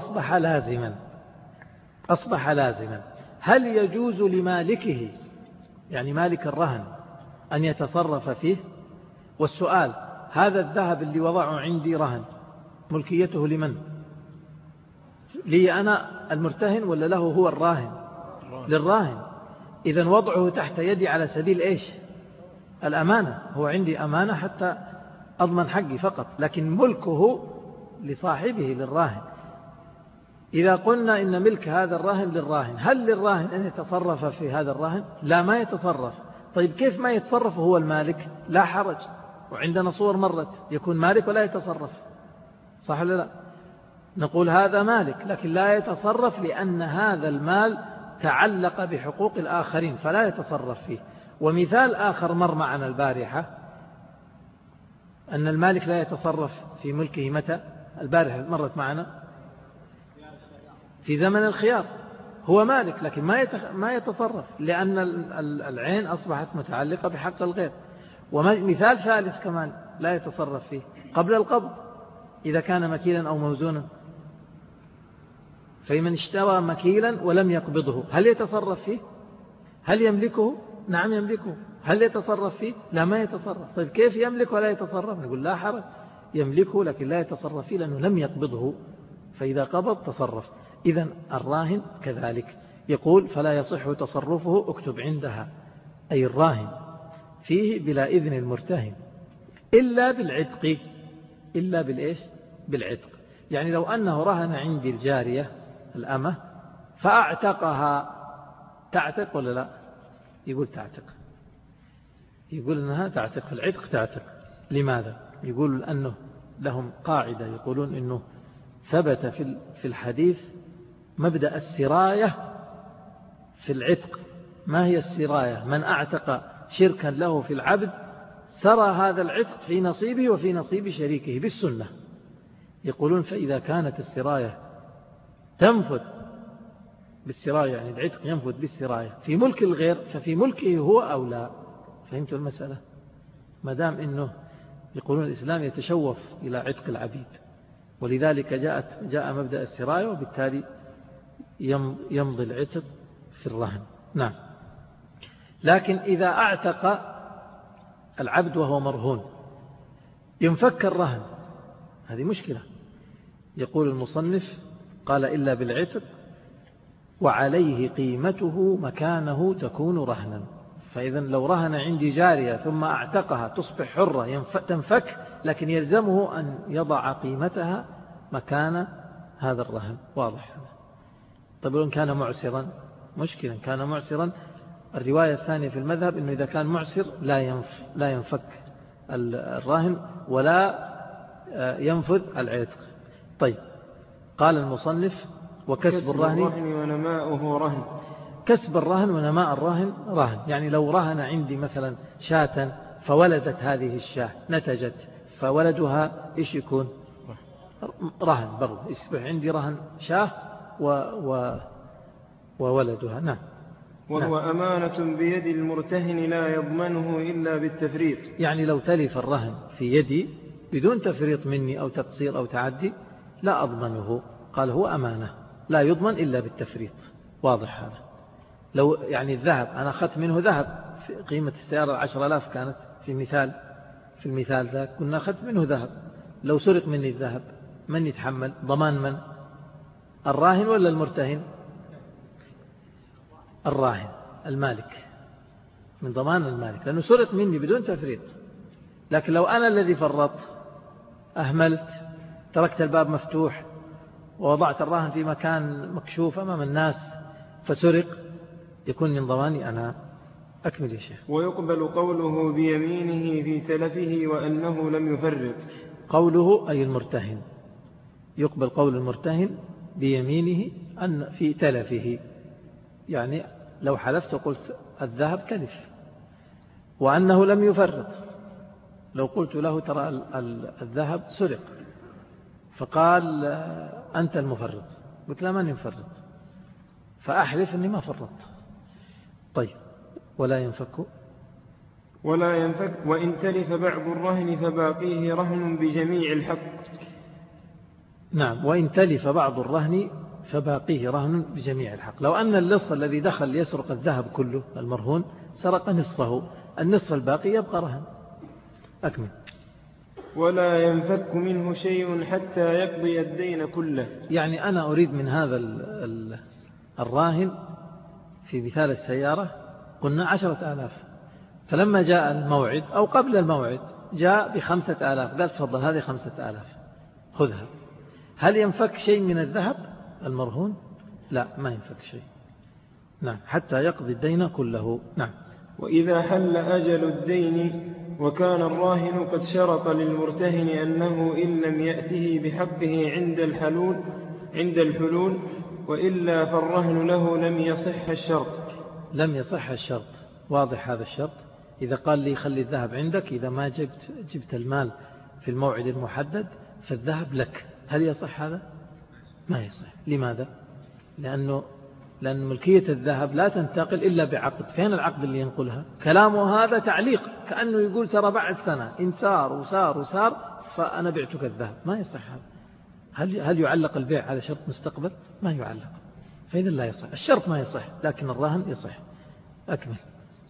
أصبح لازما. هل يجوز لمالكه، يعني مالك الرهن، أن يتصرف فيه؟ والسؤال: هذا الذهب اللي وضعه عندي رهن ملكيته لمن؟ لي أنا المرتهن ولا له هو الراهن؟ للراهن. إذن وضعه تحت يدي على سبيل إيش؟ الأمانة. هو عندي أمانة حتى أضمن حقي فقط، لكن ملكه لصاحبه للراهن. إذا قلنا إن ملك هذا الراهن للراهن، هل للراهن أن يتصرف في هذا الراهن؟ لا، ما يتصرف. طيب كيف ما يتصرف هو المالك؟ لا حرج، وعندنا صور مرت يكون مالك ولا يتصرف، صح ولا لا؟ نقول هذا مالك لكن لا يتصرف لأن هذا المال تعلق بحقوق الآخرين فلا يتصرف فيه. ومثال آخر مر معنا البارحة أن المالك لا يتصرف في ملكه. متى؟ البارحة مرت معنا في زمن الخيار، هو مالك لكن ما يتصرف لأن العين أصبحت متعلقة بحق الغير. ومثال ثالث كمان لا يتصرف فيه قبل القبض إذا كان مكيلا أو موزونا. فمن اشترى مكيلا ولم يقبضه هل يتصرف فيه؟ هل يملكه؟ نعم يملكه. هل يتصرف فيه؟ لا، ما يتصرف. طيب كيف يملك ولا يتصرف؟ نقول لا حرج، يملكه لكن لا يتصرف فيه لأنه لم يقبضه، فإذا قبض تصرف. إذن الراهن كذلك. يقول فلا يصح تصرفه، اكتب عندها، أي الراهن فيه بلا إذن المرتهن إلا بالعتق. إلا بالإيش؟ بالعتق. يعني لو أنه رهن عندي الجارية الأمة فأعتقها، تعتق ولا لا؟ يقول تعتق، يقول أنها تعتق، في العتق تعتق. لماذا؟ يقول أنه لهم قاعدة يقولون أنه ثبت في الحديث مبدأ السراية في العتق. ما هي السراية؟ من أعتق شركا له في العبد سرى هذا العتق في نصيبه وفي نصيب شريكه بالسنة. يقولون فإذا كانت السراية تنفذ بالسراية، يعني العتق ينفذ بالسراية في ملك الغير، ففي ملكه هو أو لا. فهمتوا المسألة؟ ما دام إنه يقولون الإسلام يتشوف إلى عتق العبيد، ولذلك جاء مبدأ السراية، وبالتالي يمضي العتق في الرهن. نعم. لكن إذا أعتق العبد وهو مرهون ينفك الرهن، هذه مشكلة. يقول المصنف قال إلا بالعتق وعليه قيمته مكانه تكون رهنا. فإذا لو رهن عندي جارية ثم أعتقها تصبح حرة تنفك، لكن يلزمه أن يضع قيمتها مكان هذا الرهن. واضح هذا؟ طيب إن كان معسرا مشكلا. كان معسرا الرواية الثانية في المذهب أنه إذا كان معسر لا ينفك الراهن ولا ينفذ العتق. طيب قال المصنف وكسب الرهن ونماؤه رهن. كسب الرهن ونماء الرهن رهن. يعني لو رهن عندي مثلا شاة فولدت هذه الشاة نتجت، فولدها إيش يكون؟ رهن برضه، يصبح عندي رهن شاة وولدها. نعم. وهو أمانة بيد المرتهن لا يضمنه إلا بالتفريط. يعني لو تلف الرهن في يدي بدون تفريط مني أو تقصير أو تعدي لا أضمنه. قال هو أمانة لا يضمن إلا بالتفريط. واضح هذا؟ لو يعني الذهب أنا أخذت منه ذهب، في قيمة السيارة 10,000 كانت في المثال ذاك، كنا أخذت منه ذهب. لو سرق مني الذهب من يتحمل؟ ضمان من؟ الراهن ولا المرتهن؟ الراهن المالك، من ضمان المالك، لأنه سرق مني بدون تفريط. لكن لو أنا الذي فرطت أهملت تركت الباب مفتوح ووضعت الراهن في مكان مكشوف أمام الناس فسرق، يكون من ضماني أنا. أكمل يا شيخ. ويقبل قوله بيمينه في تلفه وأنه لم يفرط. قوله أي المرتهن، يقبل قول المرتهن بيمينه أن في تلفه، يعني لو حلفت وقلت الذهب تلف، وأنه لم يفرط. لو قلت له ترى الذهب سرق فقال أنت المفرط، قلت لا من يفرط، فأحلف أني ما فرطت. طيب ولا ينفك وإن تلف بعض الرهن فباقيه رهن بجميع الحق. نعم. وإن تلف بعض الرهن فباقيه رهن بجميع الحق. لو أن اللص الذي دخل يسرق الذهب كله المرهون سرق نصفه، النصف الباقي يبقى رهن. أكمل. ولا ينفك منه شيء حتى يقضي الدين كله. يعني أنا أريد من هذا الراهن في مثال السيارة قلنا 10,000، فلما جاء الموعد أو قبل الموعد جاء ب5,000، قال تفضل هذه 5,000 خذها. هل ينفك شيء من الذهب المرهون؟ لا، ما ينفك شيء. نعم، حتى يقضي الدين كله. نعم. وإذا حل أجل الدين وكان الراهن قد شرط للمرتهن أنه إن لم يأته بحقه عند الحلول وإلا فالرهن له لم يصح الشرط. لم يصح الشرط. واضح هذا الشرط؟ إذا قال لي خلي الذهب عندك، إذا ما جبت المال في الموعد المحدد فالذهب لك، هل يصح هذا؟ ما يصح. لماذا؟ لأن ملكية الذهب لا تنتقل إلا بعقد. فين العقد اللي ينقلها؟ كلامه هذا تعليق، كأنه يقول ترى بعد سنة إن سار وسار فأنا بعتك الذهب. ما يصح هذا. هل يعلق البيع على شرط مستقبل؟ ما يعلق. فإذا لا يصح الشرط، ما يصح، لكن الرهن يصح. أكمل.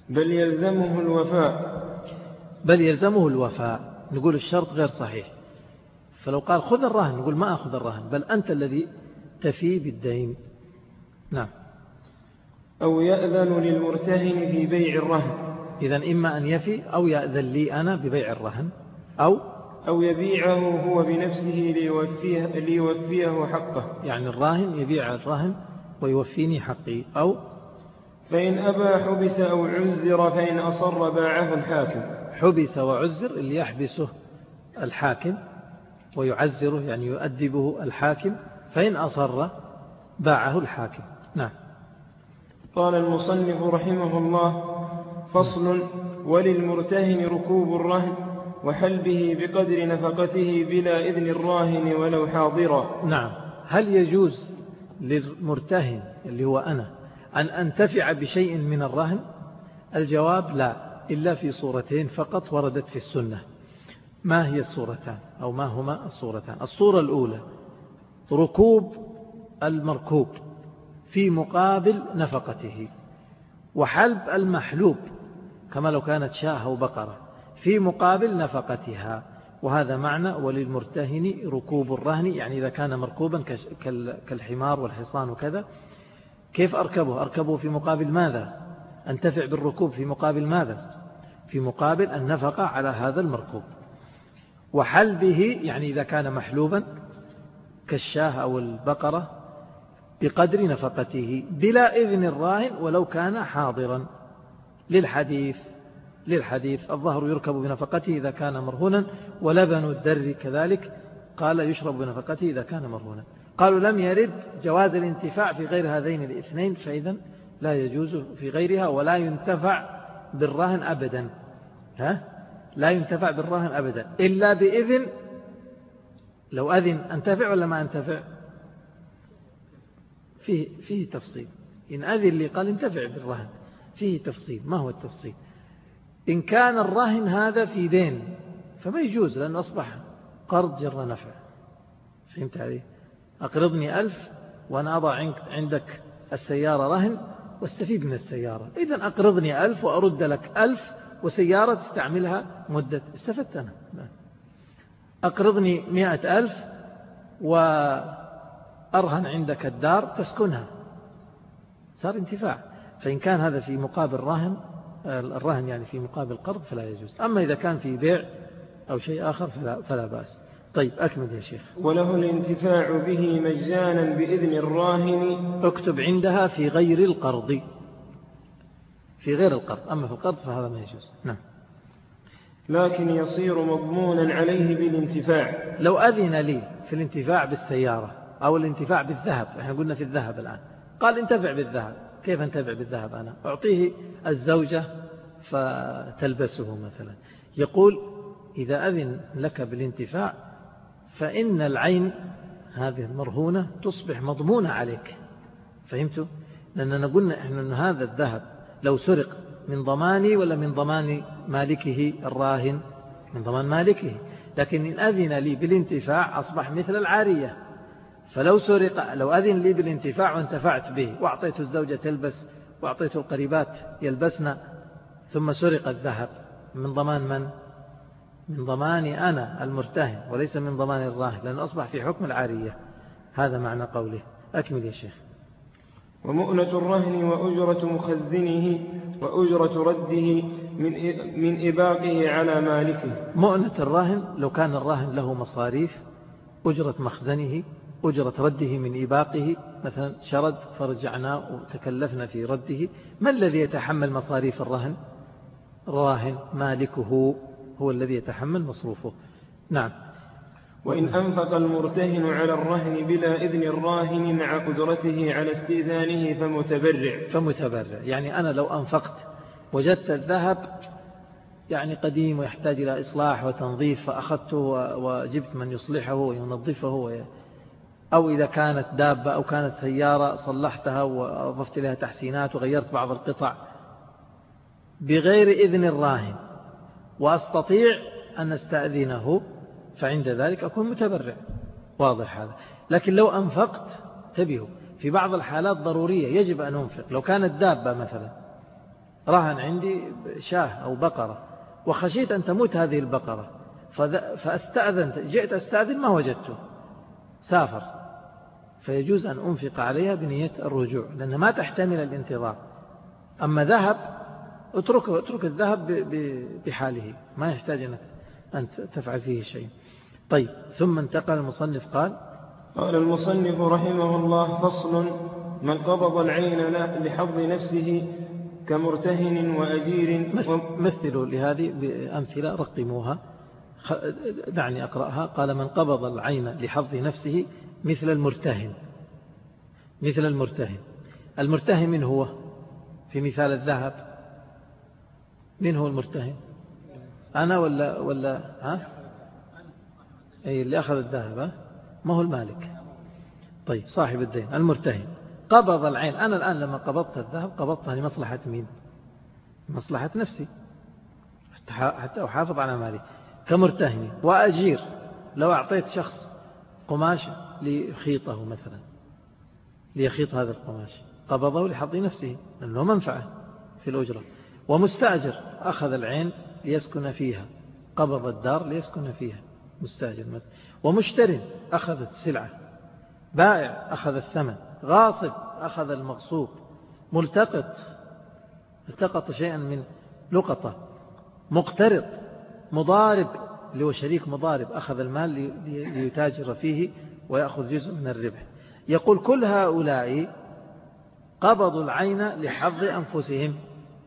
بل يلزمه الوفاء. بل يلزمه الوفاء، نقول الشرط غير صحيح. فلو قال خذ الرهن نقول ما أخذ الرهن، بل أنت الذي تفي بالدين. نعم. أو يأذن للمرتهن في بيع الرهن. إذن إما أن يفي أو يأذن لي أنا ببيع الرهن، أو يبيعه هو بنفسه ليوفيه حقه، يعني الراهن يبيع الرهن ويوفيني حقي. أو فإن أبى حبس أو عزر، فإن أصر باعه الحاكم. حبس وعزر اللي يحبسه الحاكم ويعزره يعني يؤدبه الحاكم، فإن أصر باعه الحاكم. نعم. قال المصنف رحمه الله: فصل: وللمرتهن ركوب الرهن وحلبه بقدر نفقته بلا إذن الراهن ولو حاضرا. نعم. هل يجوز للمرتهن اللي هو أنا أن أنتفع بشيء من الرهن؟ الجواب لا، إلا في صورتين فقط وردت في السنة. ما هي الصورتان أو ما هما الصورتان؟ الصورة الأولى ركوب المركوب في مقابل نفقته، وحلب المحلوب كما لو كانت شاة أو بقرة في مقابل نفقتها. وهذا معنى وللمرتهن ركوب الرهن، يعني إذا كان مركوبا كالحمار والحصان وكذا، كيف أركبه في مقابل ماذا؟ أنتفع بالركوب في مقابل ماذا؟ في مقابل النفقة على هذا المركوب. وحلبه يعني إذا كان محلوبا كالشاه أو البقرة بقدر نفقته بلا إذن الراهن ولو كان حاضرا، للحديث الظهر يركب بنفقته إذا كان مرهونا، ولبن الدر كذلك قال يشرب بنفقته إذا كان مرهونا. قالوا لم يرد جواز الانتفاع في غير هذين الاثنين، فإذا لا يجوز في غيرها، ولا ينتفع بالرهن أبدا. لا ينتفع بالرهن أبدا إلا بإذن. لو أذن أنتفع ولا ما أنتفع؟ فيه تفصيل. إن أذن لي قال انتفع بالرهن فيه تفصيل. ما هو التفصيل؟ إن كان الرهن هذا في دين فما يجوز، لأنه أصبح قرض جر نفع. فهمت عليه؟ أقرضني 1000 وأنا أضع عندك السيارة رهن واستفيد من السيارة. إذن أقرضني 1000 وأرد لك 1000 وسيارة تستعملها مدة، استفدت أنا. أقرضني 100,000 وأرهن عندك الدار تسكنها، صار انتفاع. فإن كان هذا في مقابل الرهن يعني في مقابل قرض فلا يجوز. أما إذا كان في بيع أو شيء آخر فلا بأس. طيب أكمل يا شيخ. وله الانتفاع به مجانا بإذن الراهن. اكتب عندها في غير القرض، في غير القرض، أما في القرض فهذا ما يجوز. نعم. لكن يصير مضمونا عليه بالانتفاع. لو أذن لي في الانتفاع بالسيارة أو الانتفاع بالذهب، احنا قلنا في الذهب الآن، قال انتفع بالذهب، كيف انتفع بالذهب؟ أنا أعطيه الزوجة فتلبسه مثلا. يقول إذا أذن لك بالانتفاع فإن العين هذه المرهونة تصبح مضمونة عليك. فهمتوا؟ لأننا قلنا إحنا أن هذا الذهب لو سرق من ضماني ولا من ضمان مالكه الراهن؟ من ضمان مالكه. لكن إن أذن لي بالانتفاع أصبح مثل العارية. فلو سرق، لو أذن لي بالانتفاع وانتفعت به وأعطيت الزوجة تلبس وأعطيت القريبات يلبسن، ثم سرق الذهب، من ضمان من؟ من ضماني أنا المرتهن وليس من ضمان الراهن، لأنه أصبح في حكم العارية. هذا معنى قوله. أكمل يا شيخ. ومؤنة الرهن وأجرة مخزنه وأجرة رده من إباقه على مالكه. مؤنة الرهن لو كان الراهن له مصاريف، أجرة مخزنه، أجرة رده من إباقه، مثلا شرد فرجعنا وتكلفنا في رده، ما الذي يتحمل مصاريف الرهن؟ الراهن مالكه هو الذي يتحمل مصروفه. نعم. وإن أنفق المرتهن على الرهن بلا إذن الراهن مع قدرته على استئذانه فمتبرع. يعني أنا لو أنفقت وجدت الذهب يعني قديم ويحتاج إلى إصلاح وتنظيف، فأخذته وجبت من يصلحه وينظفه، أو إذا كانت دابة أو كانت سيارة صلحتها وأضفت لها تحسينات وغيرت بعض القطع بغير إذن الراهن وأستطيع أن أستأذنه، فعند ذلك أكون متبرع. واضح هذا. لكن لو أنفقت، انتبهوا، في بعض الحالات ضرورية يجب أن أنفق. لو كانت دابة مثلا رهن عندي شاه أو بقرة وخشيت أن تموت هذه البقرة، فاستأذنت، جئت أستأذن ما وجدته، سافر، فيجوز أن أنفق عليها بنية الرجوع لأنها ما تحتمل الانتظار. أما ذهب اترك الذهب بحاله، ما يحتاج أن تفعل فيه شيء. طيب، ثم انتقل المصنف قال المصنف رحمه الله: فصل: من قبض العين لحظ نفسه كمرتهن وأجير. مثلوا لهذه بأمثلة رقموها، دعني أقرأها. قال: من قبض العين لحظ نفسه مثل المرتهن. مثل المرتهن. المرتهن من هو في مثال الذهب؟ من هو المرتهن؟ أنا ولا ها؟ أي اللي أخذ الذهب، ها؟ ما هو المالك. طيب، صاحب الدين المرتهن قبض العين. أنا الآن لما قبضت الذهب قبضتها لمصلحة مين؟ مصلحة نفسي، حتى أحافظ على مالي كمرتهن. وأجير، لو أعطيت شخص قماش ليخيطه مثلا، ليخيط هذا القماش، قبضه لحظ نفسه لأنه منفعة في الأجرة. ومستأجر أخذ العين ليسكن فيها، قبض الدار ليسكن فيها، مستأجر مثلا. ومشتر أخذ السلعة، بائع أخذ الثمن، غاصب أخذ المغصوب، ملتقط التقط شيئا من لقطة، مقترض، مضارب اللي هو شريك مضارب أخذ المال ليتاجر فيه ويأخذ جزء من الربح. يقول: كل هؤلاء قبضوا العين لحظ أنفسهم،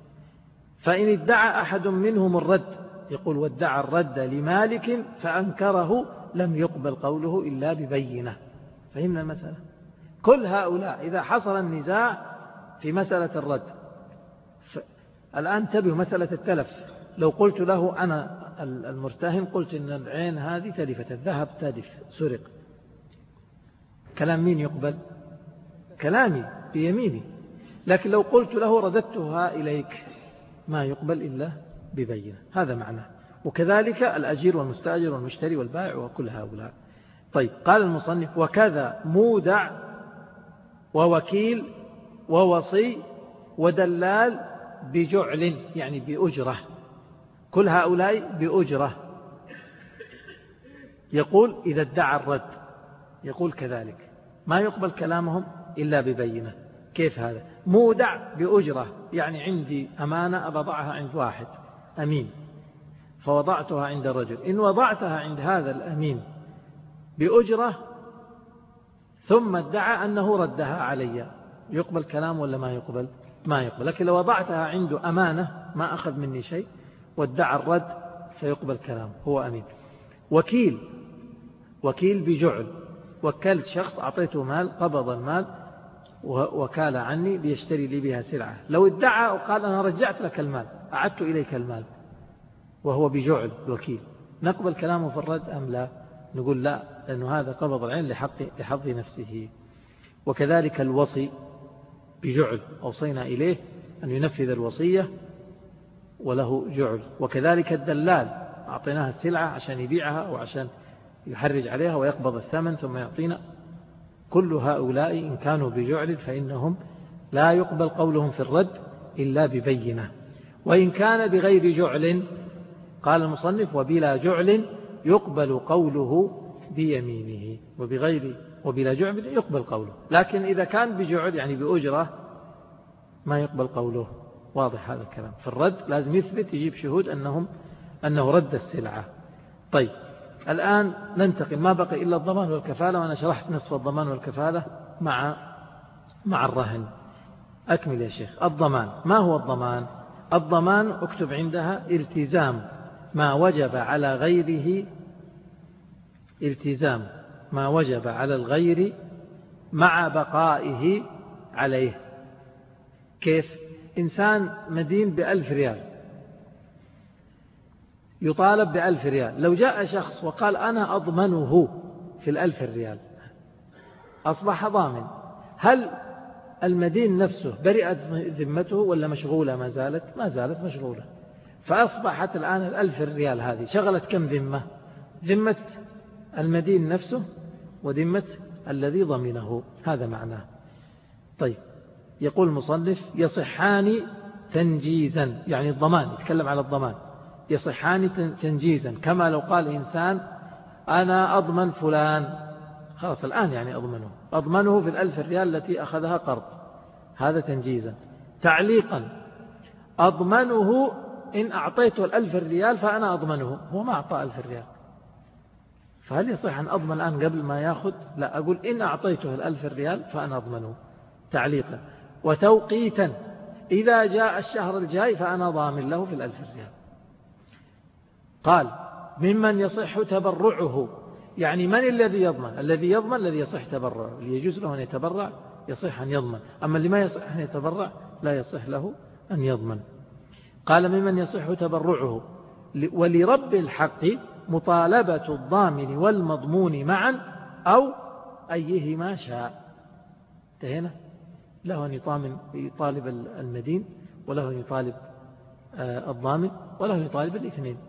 فإن ادعى أحد منهم الرد، يقول: وادعى الرد لمالك فأنكره لم يقبل قوله إلا ببينة. فهمنا المسألة؟ كل هؤلاء إذا حصل النزاع في مسألة الرد، الآن انتبهوا مسألة التلف. لو قلت له أنا المرتهن، قلت إن العين هذه تلفت، الذهب تلف، سرق، كلام مين يقبل؟ كلامي بيميني. لكن لو قلت له رددتها إليك ما يقبل إلا ببينة. هذا معناه. وكذلك الأجير والمستأجر والمشتري والبائع وكل هؤلاء. طيب، قال المصنف: وكذا مودع ووكيل ووصي ودلال بجعل، يعني بأجرة. كل هؤلاء بأجرة. يقول: إذا ادعى الرد، يقول كذلك ما يقبل كلامهم إلا ببينة. كيف هذا؟ مودع بأجرة، يعني عندي أمانة أضعها عند واحد أمين، فوضعتها عند رجل. إن وضعتها عند هذا الأمين بأجرة ثم ادعى أنه ردها علي، يقبل كلام ولا ما يقبل؟ ما يقبل. لكن لو وضعتها عنده أمانة ما أخذ مني شيء وادعى الرد فيقبل كلام، هو أمين. وكيل بجعل، وكلت شخص، أعطيته مال، قبض المال وكال عني ليشتري لي بها سلعة. لو ادعى وقال أنا رجعت لك المال، أعدت إليك المال، وهو بجعل الوكيل، نقبل كلامه في الرد أم لا؟ نقول لا، لأنه هذا قبض العين لحظ نفسه. وكذلك الوصي بجعل، أوصينا إليه أن ينفذ الوصية وله جعل. وكذلك الدلال، أعطيناها السلعة عشان يبيعها وعشان يحرج عليها ويقبض الثمن ثم يعطينا. كل هؤلاء إن كانوا بجعل فإنهم لا يقبل قولهم في الرد إلا ببينة. وإن كان بغير جعل، قال المصنف: وبلا جعل يقبل قوله بيمينه. وبلا جعل يقبل قوله. لكن إذا كان بجعل يعني بأجرة ما يقبل قوله. واضح هذا الكلام؟ في الرد لازم يثبت، يجيب شهود أنه رد السلعة. طيب، الآن ننتقل، ما بقي إلا الضمان والكفالة، وأنا شرحت نصف الضمان والكفالة مع الرهن. أكمل يا شيخ. الضمان، ما هو الضمان؟ الضمان اكتب عندها: التزام ما وجب على غيره، التزام ما وجب على الغير مع بقائه عليه. كيف؟ إنسان مدين ب1000 ريال، يطالب ب1000 ريال. لو جاء شخص وقال أنا أضمنه في 1000 ريال، أصبح ضامن. هل المدين نفسه برئت ذمته ولا مشغولة؟ ما زالت مشغولة. فأصبحت الآن 1000 ريال هذه شغلت كم ذمة؟ ذمة المدين نفسه وذمة الذي ضمنه. هذا معناه. طيب، يقول المصنف: يصحان تنجيزا، يعني الضمان، يتكلم على الضمان، يصحان تنجيزا، كما لو قال إنسان أنا أضمن فلان، خلاص الآن يعني أضمنه في 1000 ريال التي أخذها قرض، هذا تنجيزا. تعليقا أضمنه إن أعطيته 1000 ريال فأنا أضمنه، هو ما أعطى 1000 ريال، فهل يصح أن أضمن الآن قبل ما يأخذ؟ لا، أقول إن أعطيته 1000 ريال فأنا أضمنه تعليقا. وتوقيتا إذا جاء الشهر الجاي فأنا ضامن له في 1000 ريال. قال ممن يصح تبرعه، يعني من الذي يضمن؟ الذي يضمن الذي يصح تبرعه، اللي يجوز له أن يتبرع يصح أن يضمن، أما اللي ما يصح أن يتبرع لا يصح له أن يضمن. قال ممن يصح تبرعه. ولرب الحق مطالبة الضامن والمضمون معا أو أيهما شاء. انتهينا. له أن يطالب المدين، وله أن يطالب الضامن، وله أن يطالب الاثنين.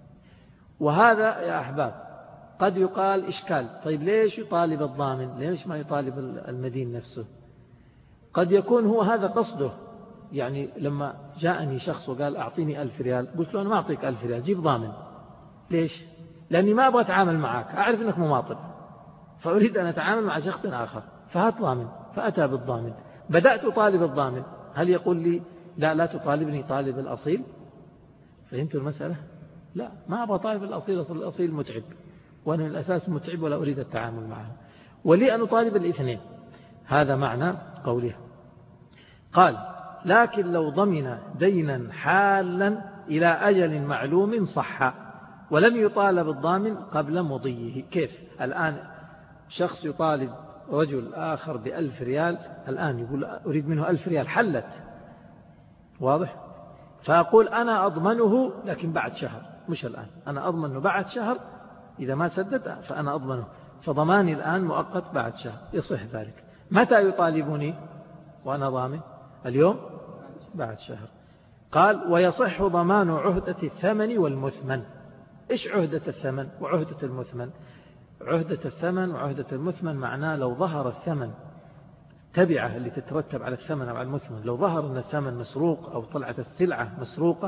وهذا يا أحباب قد يقال إشكال، طيب ليش يطالب الضامن؟ ليش ما يطالب المدين نفسه؟ قد يكون هو هذا قصده، يعني لما جاءني شخص وقال أعطيني 1000 ريال، قلت له أنا ما أعطيك 1000 ريال، جيب ضامن. ليش؟ لأني ما أبغى أتعامل معك، أعرف أنك مماطل، فأريد أن أتعامل مع شخص آخر، فهات ضامن، فأتى بالضامن. بدأت أطالب الضامن، هل يقول لي لا تطالبني، طالب الأصيل؟ فهمت المسألة؟ لا، ما أبغى طالب الأصيل، الأصيل متعب، وأنا من الأساس متعب ولا أريد التعامل معه، ولي أن أطالب الاثنين. هذا معنى قوله. قال لكن لو ضمن دينا حالا إلى أجل معلوم صح، ولم يطالب الضامن قبل مضيه. كيف؟ الآن شخص يطالب رجل آخر ب1000 ريال، الآن يقول أريد منه 1000 ريال، حلت، واضح؟ فأقول أنا أضمنه لكن بعد شهر، مش الآن، أنا أضمنه بعد شهر، إذا ما سدد فأنا أضمنه، فضماني الآن مؤقت بعد شهر، يصح ذلك. متى يطالبني وأنا ضامن؟ اليوم بعد شهر. قال ويصح ضمان عهدة الثمن والمثمن. إيش عهدة الثمن وعهدة المثمن؟ عهدة الثمن وعهدة المثمن معناه لو ظهر الثمن، تبعه اللي تترتب على الثمن أو على المثمن، لو ظهر أن الثمن مسروق أو طلعت السلعة مسروقة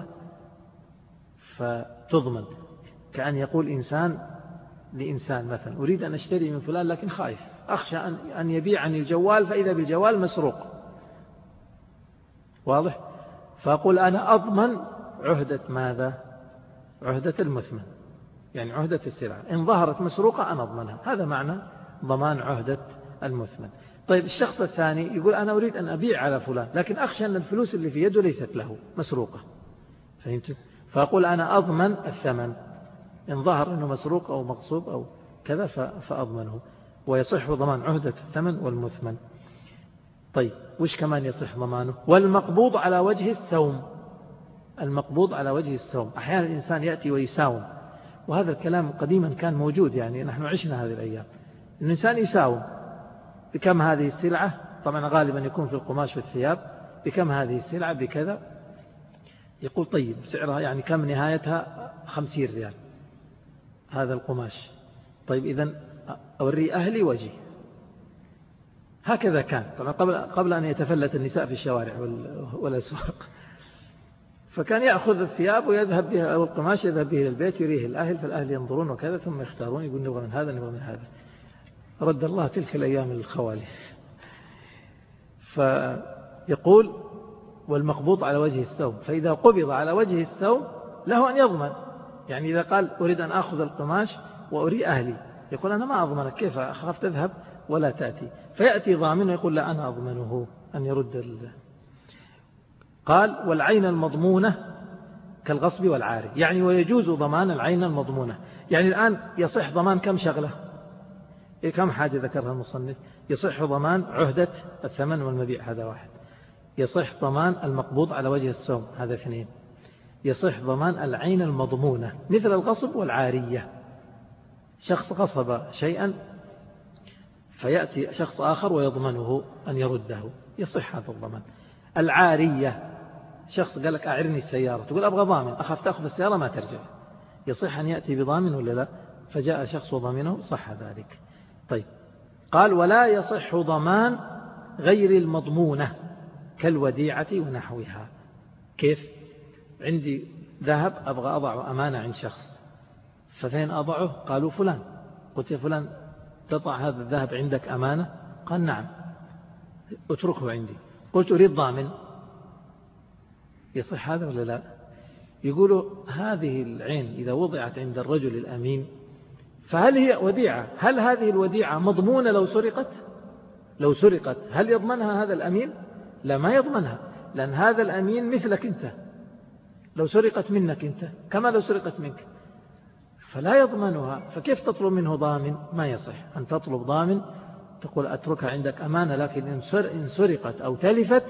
فتضمن. كأن يقول إنسان لإنسان مثلا أريد أن أشتري من فلان لكن خايف، أخشى أن يبيعني الجوال فإذا بالجوال مسروق، واضح؟ فأقول أنا أضمن عهدة ماذا؟ عهدة المثمن، يعني عهدة السلعة، إن ظهرت مسروقة أنا أضمنها، هذا معنى ضمان عهدة المثمن. طيب الشخص الثاني يقول أنا أريد أن أبيع على فلان لكن أخشى أن الفلوس اللي في يده ليست له مسروقة، فهمت؟ فأقول أنا أضمن الثمن، إن ظهر أنه مسروق أو مغصوب أو كذا فأضمنه، ويصح ضمان عهدة الثمن والمثمن. طيب وش كمان يصح ضمانه؟ والمقبوض على وجه السوم. المقبوض على وجه السوم، أحيانا الإنسان يأتي ويساوم، وهذا الكلام قديما كان موجود، يعني نحن عشنا هذه الأيام، الإنسان يساوم بكم هذه السلعة، طبعا غالبا يكون في القماش والثياب، بكم هذه السلعة بكذا، يقول طيب سعرها يعني كم نهايتها 50 ريال هذا القماش، طيب إذن أوري أهلي وجهي. هكذا كان طبعا قبل أن يتفلت النساء في الشوارع والأسواق، فكان يأخذ الثياب ويذهب بها أو القماش يذهب به للبيت يريه الأهل، فالأهل ينظرون وكذا ثم يختارون، يقول نبغى من هذا نبغى من هذا. رد الله تلك الأيام الخوالي. فيقول والمقبوض على وجه السوم، فإذا قبض على وجه السوم له أن يضمن، يعني إذا قال أريد أن أخذ القماش وأري أهلي، يقول أنا ما أضمنك، كيف أخاف تذهب ولا تأتي، فيأتي ضامن ويقول لا أنا أضمنه أن يرد قال والعين المضمونة كالغصب والعاري، يعني ويجوز ضمان العين المضمونة. يعني الآن يصح ضمان كم شغلة، كم حاجة ذكرها المصنف؟ يصح ضمان عهدة الثمن والمبيع، هذا واحد. يصح ضمان المقبوض على وجه السوم، هذا اثنين. يصح ضمان العين المضمونة مثل الغصب والعارية، شخص غصب شيئا فيأتي شخص آخر ويضمنه أن يرده، يصح هذا الضمان. العارية شخص قال لك أعرني السيارة، تقول أبغى ضامن، أخاف تأخذ السيارة ما ترجع، يصح أن يأتي بضامن ولا لا؟ فجاء شخص وضمنه، صح ذلك. طيب قال ولا يصح ضمان غير المضمونة كالوديعة ونحوها. كيف؟ عندي ذهب أبغى أضع أمانة عند شخص، ففين أضعه؟ قالوا فلان. قلت يا فلان تضع هذا الذهب عندك أمانة؟ قال نعم. اتركه عندي. قلت أريد ضامن، يصح هذا ولا لا؟ يقولوا هذه العين إذا وضعت عند الرجل الأمين فهل هي وديعة؟ هل هذه الوديعة مضمونة لو سرقت؟ لو سرقت هل يضمنها هذا الأمين؟ لا، ما يضمنها، لأن هذا الأمين مثلك أنت، لو سرقت منك أنت كما لو سرقت منك، فلا يضمنها. فكيف تطلب منه ضامن؟ ما يصح أن تطلب ضامن، تقول أتركها عندك أمانة، لكن إن سرقت أو تلفت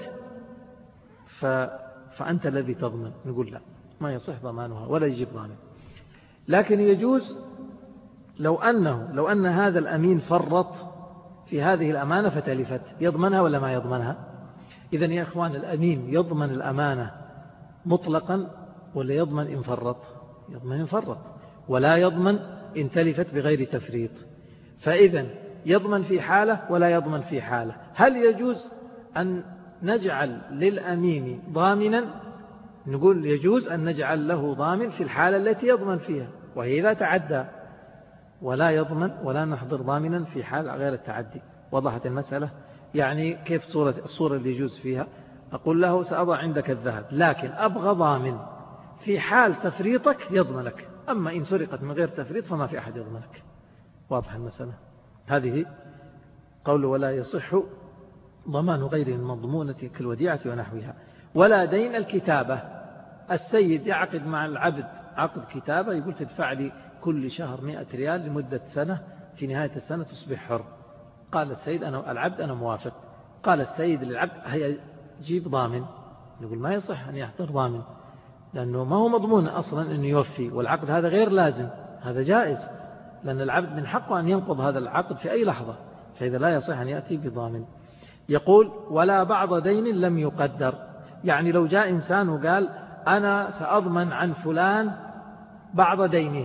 فأنت الذي تضمن. نقول لا، ما يصح ضمانها ولا يجيب ضامن. لكن يجوز لو أن هذا الأمين فرط في هذه الأمانة فتلفت، يضمنها ولا ما يضمنها؟ إذن يا إخوان، الأمين يضمن الأمانة مطلقا ولا يضمن إن فرط؟ يضمن إن فرط، ولا يضمن إن تلفت بغير تفريط. فإذن يضمن في حالة ولا يضمن في حالة. هل يجوز أن نجعل للأمين ضامنا؟ نقول يجوز أن نجعل له ضامن في الحالة التي يضمن فيها، وهي إذا تعدى، ولا يضمن ولا نحضر ضامنا في حال غير التعدي. وضحت المسألة؟ يعني كيف الصورة اللي يجوز فيها؟ أقول له سأضع عندك الذهب، لكن أبغى ضامن في حال تفريطك يضمنك، أما إن سرقت من غير تفريط فما في أحد يضمنك. واضح المسألة؟ هذه قول ولا يصح ضمان غير المضمونة كالوديعة ونحوها. ولا دين الكتابة، السيد يعقد مع العبد عقد كتابة، يقول تدفع لي كل شهر 100 ريال لمدة سنة، في نهاية السنة تصبح حر. قال السيد العبد أنا موافق. قال السيد للعبد هيا جيب ضامن. نقول ما يصح أن يحضر ضامن، لأنه ما هو مضمون أصلا أنه يوفي، والعقد هذا غير لازم، هذا جائز، لأن العبد من حقه أن ينقض هذا العقد في أي لحظة، فإذا لا يصح أن يأتي بضامن. يقول ولا بعض دين لم يقدر، يعني لو جاء إنسان وقال أنا سأضمن عن فلان بعض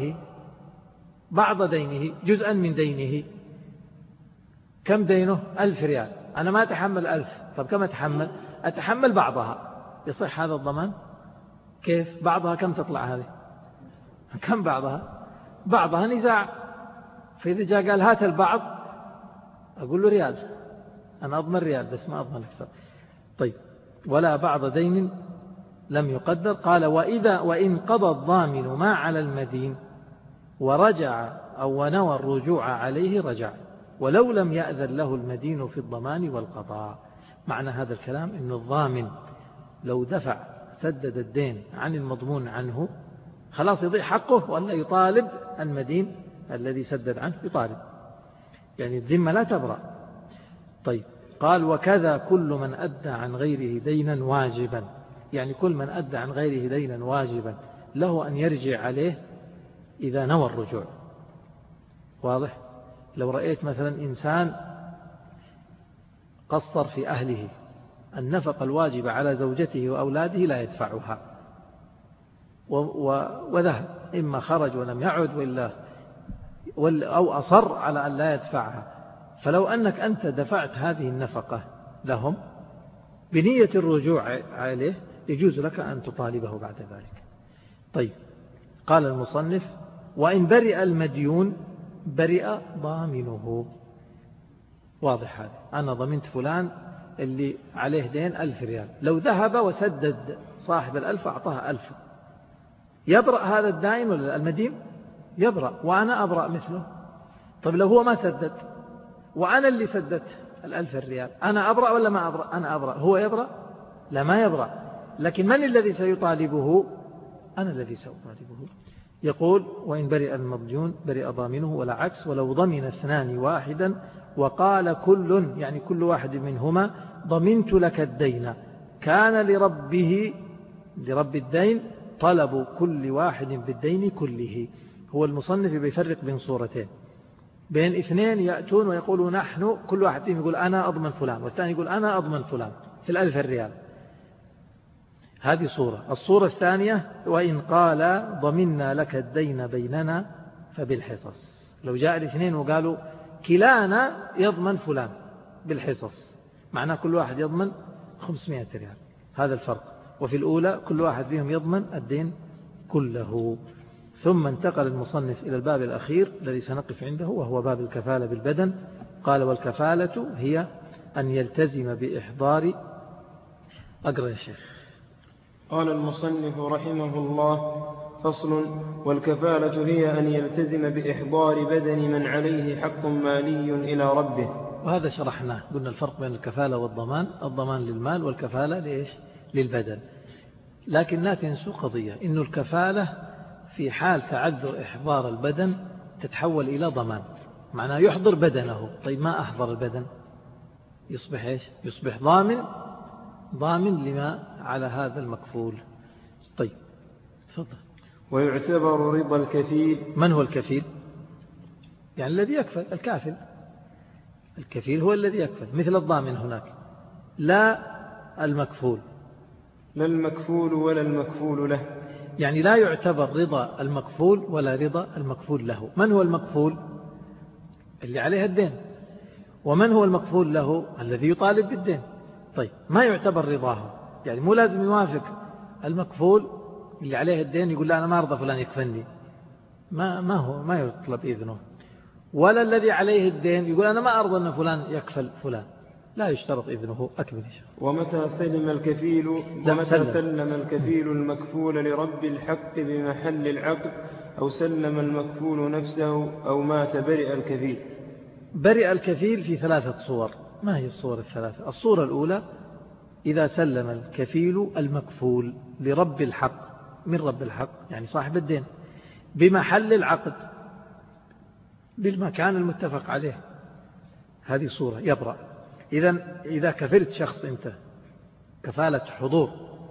دينه جزءا من دينه. كم دينه؟ 1000 ريال، أنا ما أتحمل 1000. طب كم أتحمل بعضها، يصح هذا الضمان؟ كيف بعضها؟ كم تطلع هذه؟ كم بعضها نزاع. فإذا جاء قال هات البعض، أقول له ريال، أنا أضمن ريال بس ما أضمن أكثر. طيب ولا بعض دين لم يقدر. قال وإن قضى الضامن ما على المدين ورجع أو ونوى الرجوع عليه رجع، ولو لم يأذن له المدين في الضمان والقضاء. معنى هذا الكلام أن الضامن لو دفع سدد الدين عن المضمون عنه خلاص يضيع حقه، ولا يطالب المدين الذي سدد عنه، يطالب، يعني الذمة لا تبرأ. طيب قال وكذا كل من أدى عن غيره دينا واجبا، يعني كل من أدى عن غيره دينا واجبا له أن يرجع عليه إذا نوى الرجوع. واضح؟ لو رأيت مثلا إنسان قصر في أهله، النفقة الواجبة على زوجته وأولاده لا يدفعها، وذهب، إما خرج ولم يعد أو أصر على أن لا يدفعها، فلو أنك أنت دفعت هذه النفقة لهم بنية الرجوع عليه يجوز لك أن تطالبه بعد ذلك. طيب قال المصنف وإن برئ المديون برئ ضامنه. واضح هذا؟ أنا ضمنت فلان اللي عليه دين 1000 ريال، لو ذهب وسدد صاحب 1000 أعطاه 1000، يبرأ هذا الدائن ولا المدين؟ يبرأ، وأنا أبرأ مثله. طيب لو هو ما سدد وأنا اللي سددت 1000 ريال، أنا أبرأ ولا ما أبرأ؟ أنا أبرأ. هو يبرأ؟ لا، ما يبرأ. لكن من الذي سيطالبه؟ أنا الذي سأطالبه. يقول وإن برئ المديون برئ ضامنه ولا عكس. ولو ضمن 2 واحدا وقال كل، يعني كل واحد منهما ضمنت لك الدين، كان لرب الدين طلب كل واحد بالدين كله. هو المصنف بيفرق بين صورتين، بين 2 يأتون ويقولوا نحن، كل واحد فيهم يقول أنا أضمن فلان، والثاني يقول أنا أضمن فلان في 1000 ريال. هذه صورة. الصورة الثانية وإن قال ضمنا لك الدين بيننا فبالحصص. لو جاء 2 وقالوا كلانا يضمن فلان بالحصص، معناه كل واحد يضمن 500 ريال. هذا الفرق. وفي الأولى كل واحد فيهم يضمن الدين كله. ثم انتقل المصنف إلى الباب الأخير الذي سنقف عنده، وهو باب الكفالة بالبدن. قال: والكفالة هي أن يلتزم بإحضار. أقرأ يا شيخ. قال المصنف رحمه الله: فصل: والكفالة هي أن يلتزم بإحضار بدن من عليه حق مالي إلى ربه. وهذا شرحناه، قلنا الفرق بين الكفالة والضمان. الضمان للمال والكفالة لإيش؟ للبدن. لكن لا تنسوا قضية، إن الكفالة في حال تعذر إحضار البدن تتحول إلى ضمان، معناه يحضر بدنه. طيب ما أحضر البدن يصبح إيش؟ يصبح ضامن لما على هذا المكفول. طيب تفضل. ويعتبر رضا الكفيل. من هو الكفيل؟ يعني الذي يكفل، الكافل. الكفيل هو الذي يكفل، مثل الضامن هناك، لا المكفول. لا المكفول ولا المكفول له. يعني لا يعتبر رضا المكفول ولا رضا المكفول له. من هو المكفول؟ اللي عليه الدين. ومن هو المكفول له؟ الذي يطالب بالدين. طيب ما يعتبر رضاه، يعني مو لازم يوافق المكفول اللي عليه الدين يقول لا أنا ما أرضى فلان يكفلني، ما يطلب إذنه. ولا الذي عليه الدين يقول أنا ما أرضى أن فلان يكفل فلان، لا يشترط إذنه. أكمل. ومتى سلم الكفيل المكفول لرب الحق بمحل العقد، أو سلم المكفول نفسه، أو مات، برئ الكفيل. برئ الكفيل في 3 صور. ما هي الصور الثلاثة؟ الصورة الأولى: إذا سلم الكفيل المكفول لرب الحق، من رب الحق يعني صاحب الدين، بمحل العقد، بالمكان المتفق عليه، هذه صورة يبرأ. إذا كفلت شخص أنت كفالة حضور،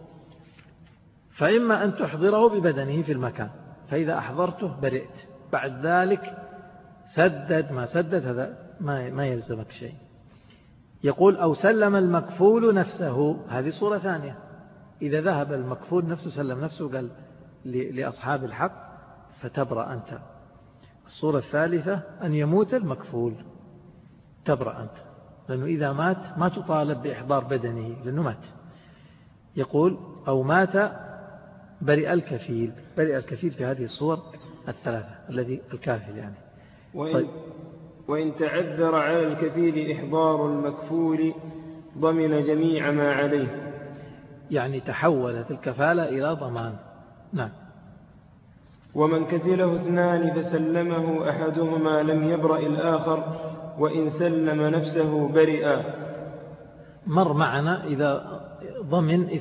فإما أن تحضره ببدنه في المكان، فإذا أحضرته برئت. بعد ذلك سدد ما سدد، هذا ما يلزمك شيء. يقول: أو سلم المكفول نفسه، هذه صورة ثانية. إذا ذهب المكفول نفسه سلم نفسه قال لأصحاب الحق فتبرأ أنت. الصورة الثالثة أن يموت المكفول، تبرأ أنت، لأنه إذا مات ما تطالب بإحضار بدنه لأنه مات. يقول: أو مات برئ الكفيل. برئ الكفيل في هذه الصور الثلاثة، الذي الكافل يعني. وإن تعذر على الكفيل إحضار المكفول ضمن جميع ما عليه، يعني تحولت الكفالة إلى ضمان. نعم. ومن كفله 2 فسلمه أحدهما لم يبرأ الآخر، وإن سلم نفسه برئا. مر معنا إذا ضمن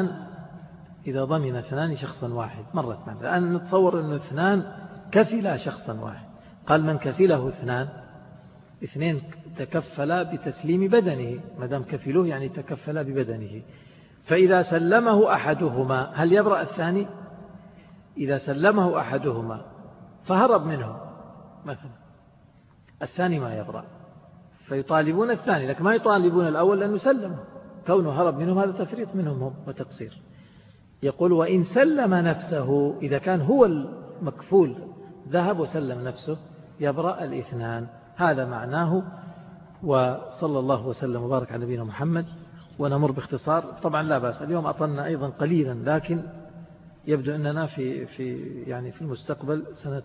2 شخصا واحد، مرت معنا. الآن نتصور أن 2 كفلا شخصا واحد. قال: من كفله 2 تكفلا بتسليم بدنه، ما دام كفلوه يعني تكفلا ببدنه. فإذا سلمه أحدهما هل يبرأ الثاني؟ إذا سلمه أحدهما فهرب منه مثلا، الثاني ما يبرأ، فيطالبون الثاني، لكن ما يطالبون الأول لأنه سلمه. كونه هرب منهم هذا تفريط منهم هم وتقصير. يقول: وإن سلم نفسه، إذا كان هو المكفول ذهب وسلم نفسه يبرأ 2. هذا معناه. وصلى الله وسلم وبارك على نبينا محمد. ونمر باختصار، طبعا لا بأس، اليوم أطلنا أيضا قليلا، لكن يبدو أننا في المستقبل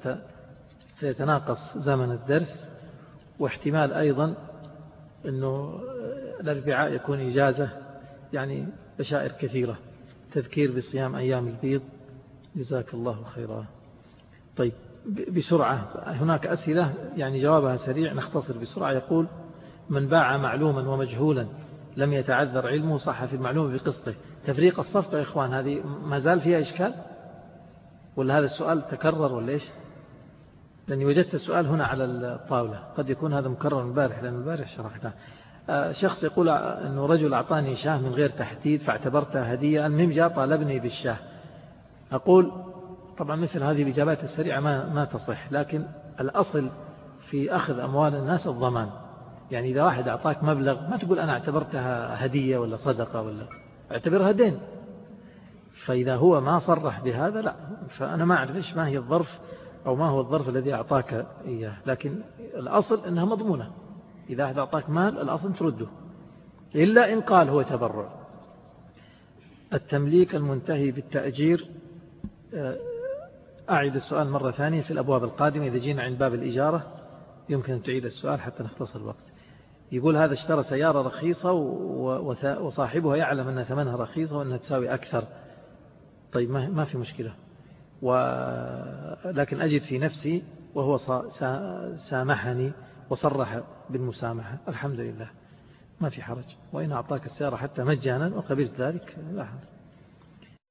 سيتناقص زمن الدرس، واحتمال أيضا أنه الأربعاء يكون إجازة، يعني بشائر كثيرة، تذكير بصيام أيام البيض. جزاك الله خيرا. طيب بسرعة، هناك أسئلة يعني جوابها سريع، نختصر بسرعة. يقول: من باع معلوما ومجهولا لم يتعذر علمه صح في المعلوم بقسطه. تفريق الصفقة يا إخوان هذه ما زال فيها إشكال، ولا هذا السؤال تكرر ولا إيش؟ لأني وجدت السؤال هنا على الطاولة، قد يكون هذا مكرر من البارح، لأن البارح شرحته. شخص يقول أنه رجل أعطاني شاه من غير تحديد فاعتبرتها هدية، المهم جاء طالبني بالشاه. أقول طبعا مثل هذه الإجابات السريعة ما تصح، لكن الأصل في أخذ أموال الناس الضمان. يعني إذا واحد أعطاك مبلغ ما تقول أنا اعتبرتها هدية ولا صدقة، ولا اعتبرها دين. فإذا هو ما صرح بهذا لا، فأنا ما أعرف إيش ما هي الظرف أو ما هو الظرف الذي أعطاك إياه، لكن الأصل أنها مضمونة. إذا أحد أعطاك مال الأصل ترده، إلا إن قال هو تبرع. التمليك المنتهي بالتأجير. أعيد السؤال مرة ثانية في الأبواب القادمة إذا جينا عند باب الإجارة يمكن أن تعيد السؤال حتى نختصر الوقت. يقول هذا اشترى سيارة رخيصة وصاحبها يعلم أن ثمنها رخيصة وأنها تساوي أكثر. طيب ما في مشكلة، لكن أجد في نفسي وهو سامحني وصرح بالمسامحة، الحمد لله ما في حرج، وإن أعطاك السيارة حتى مجانا وقبلت ذلك لا حرج.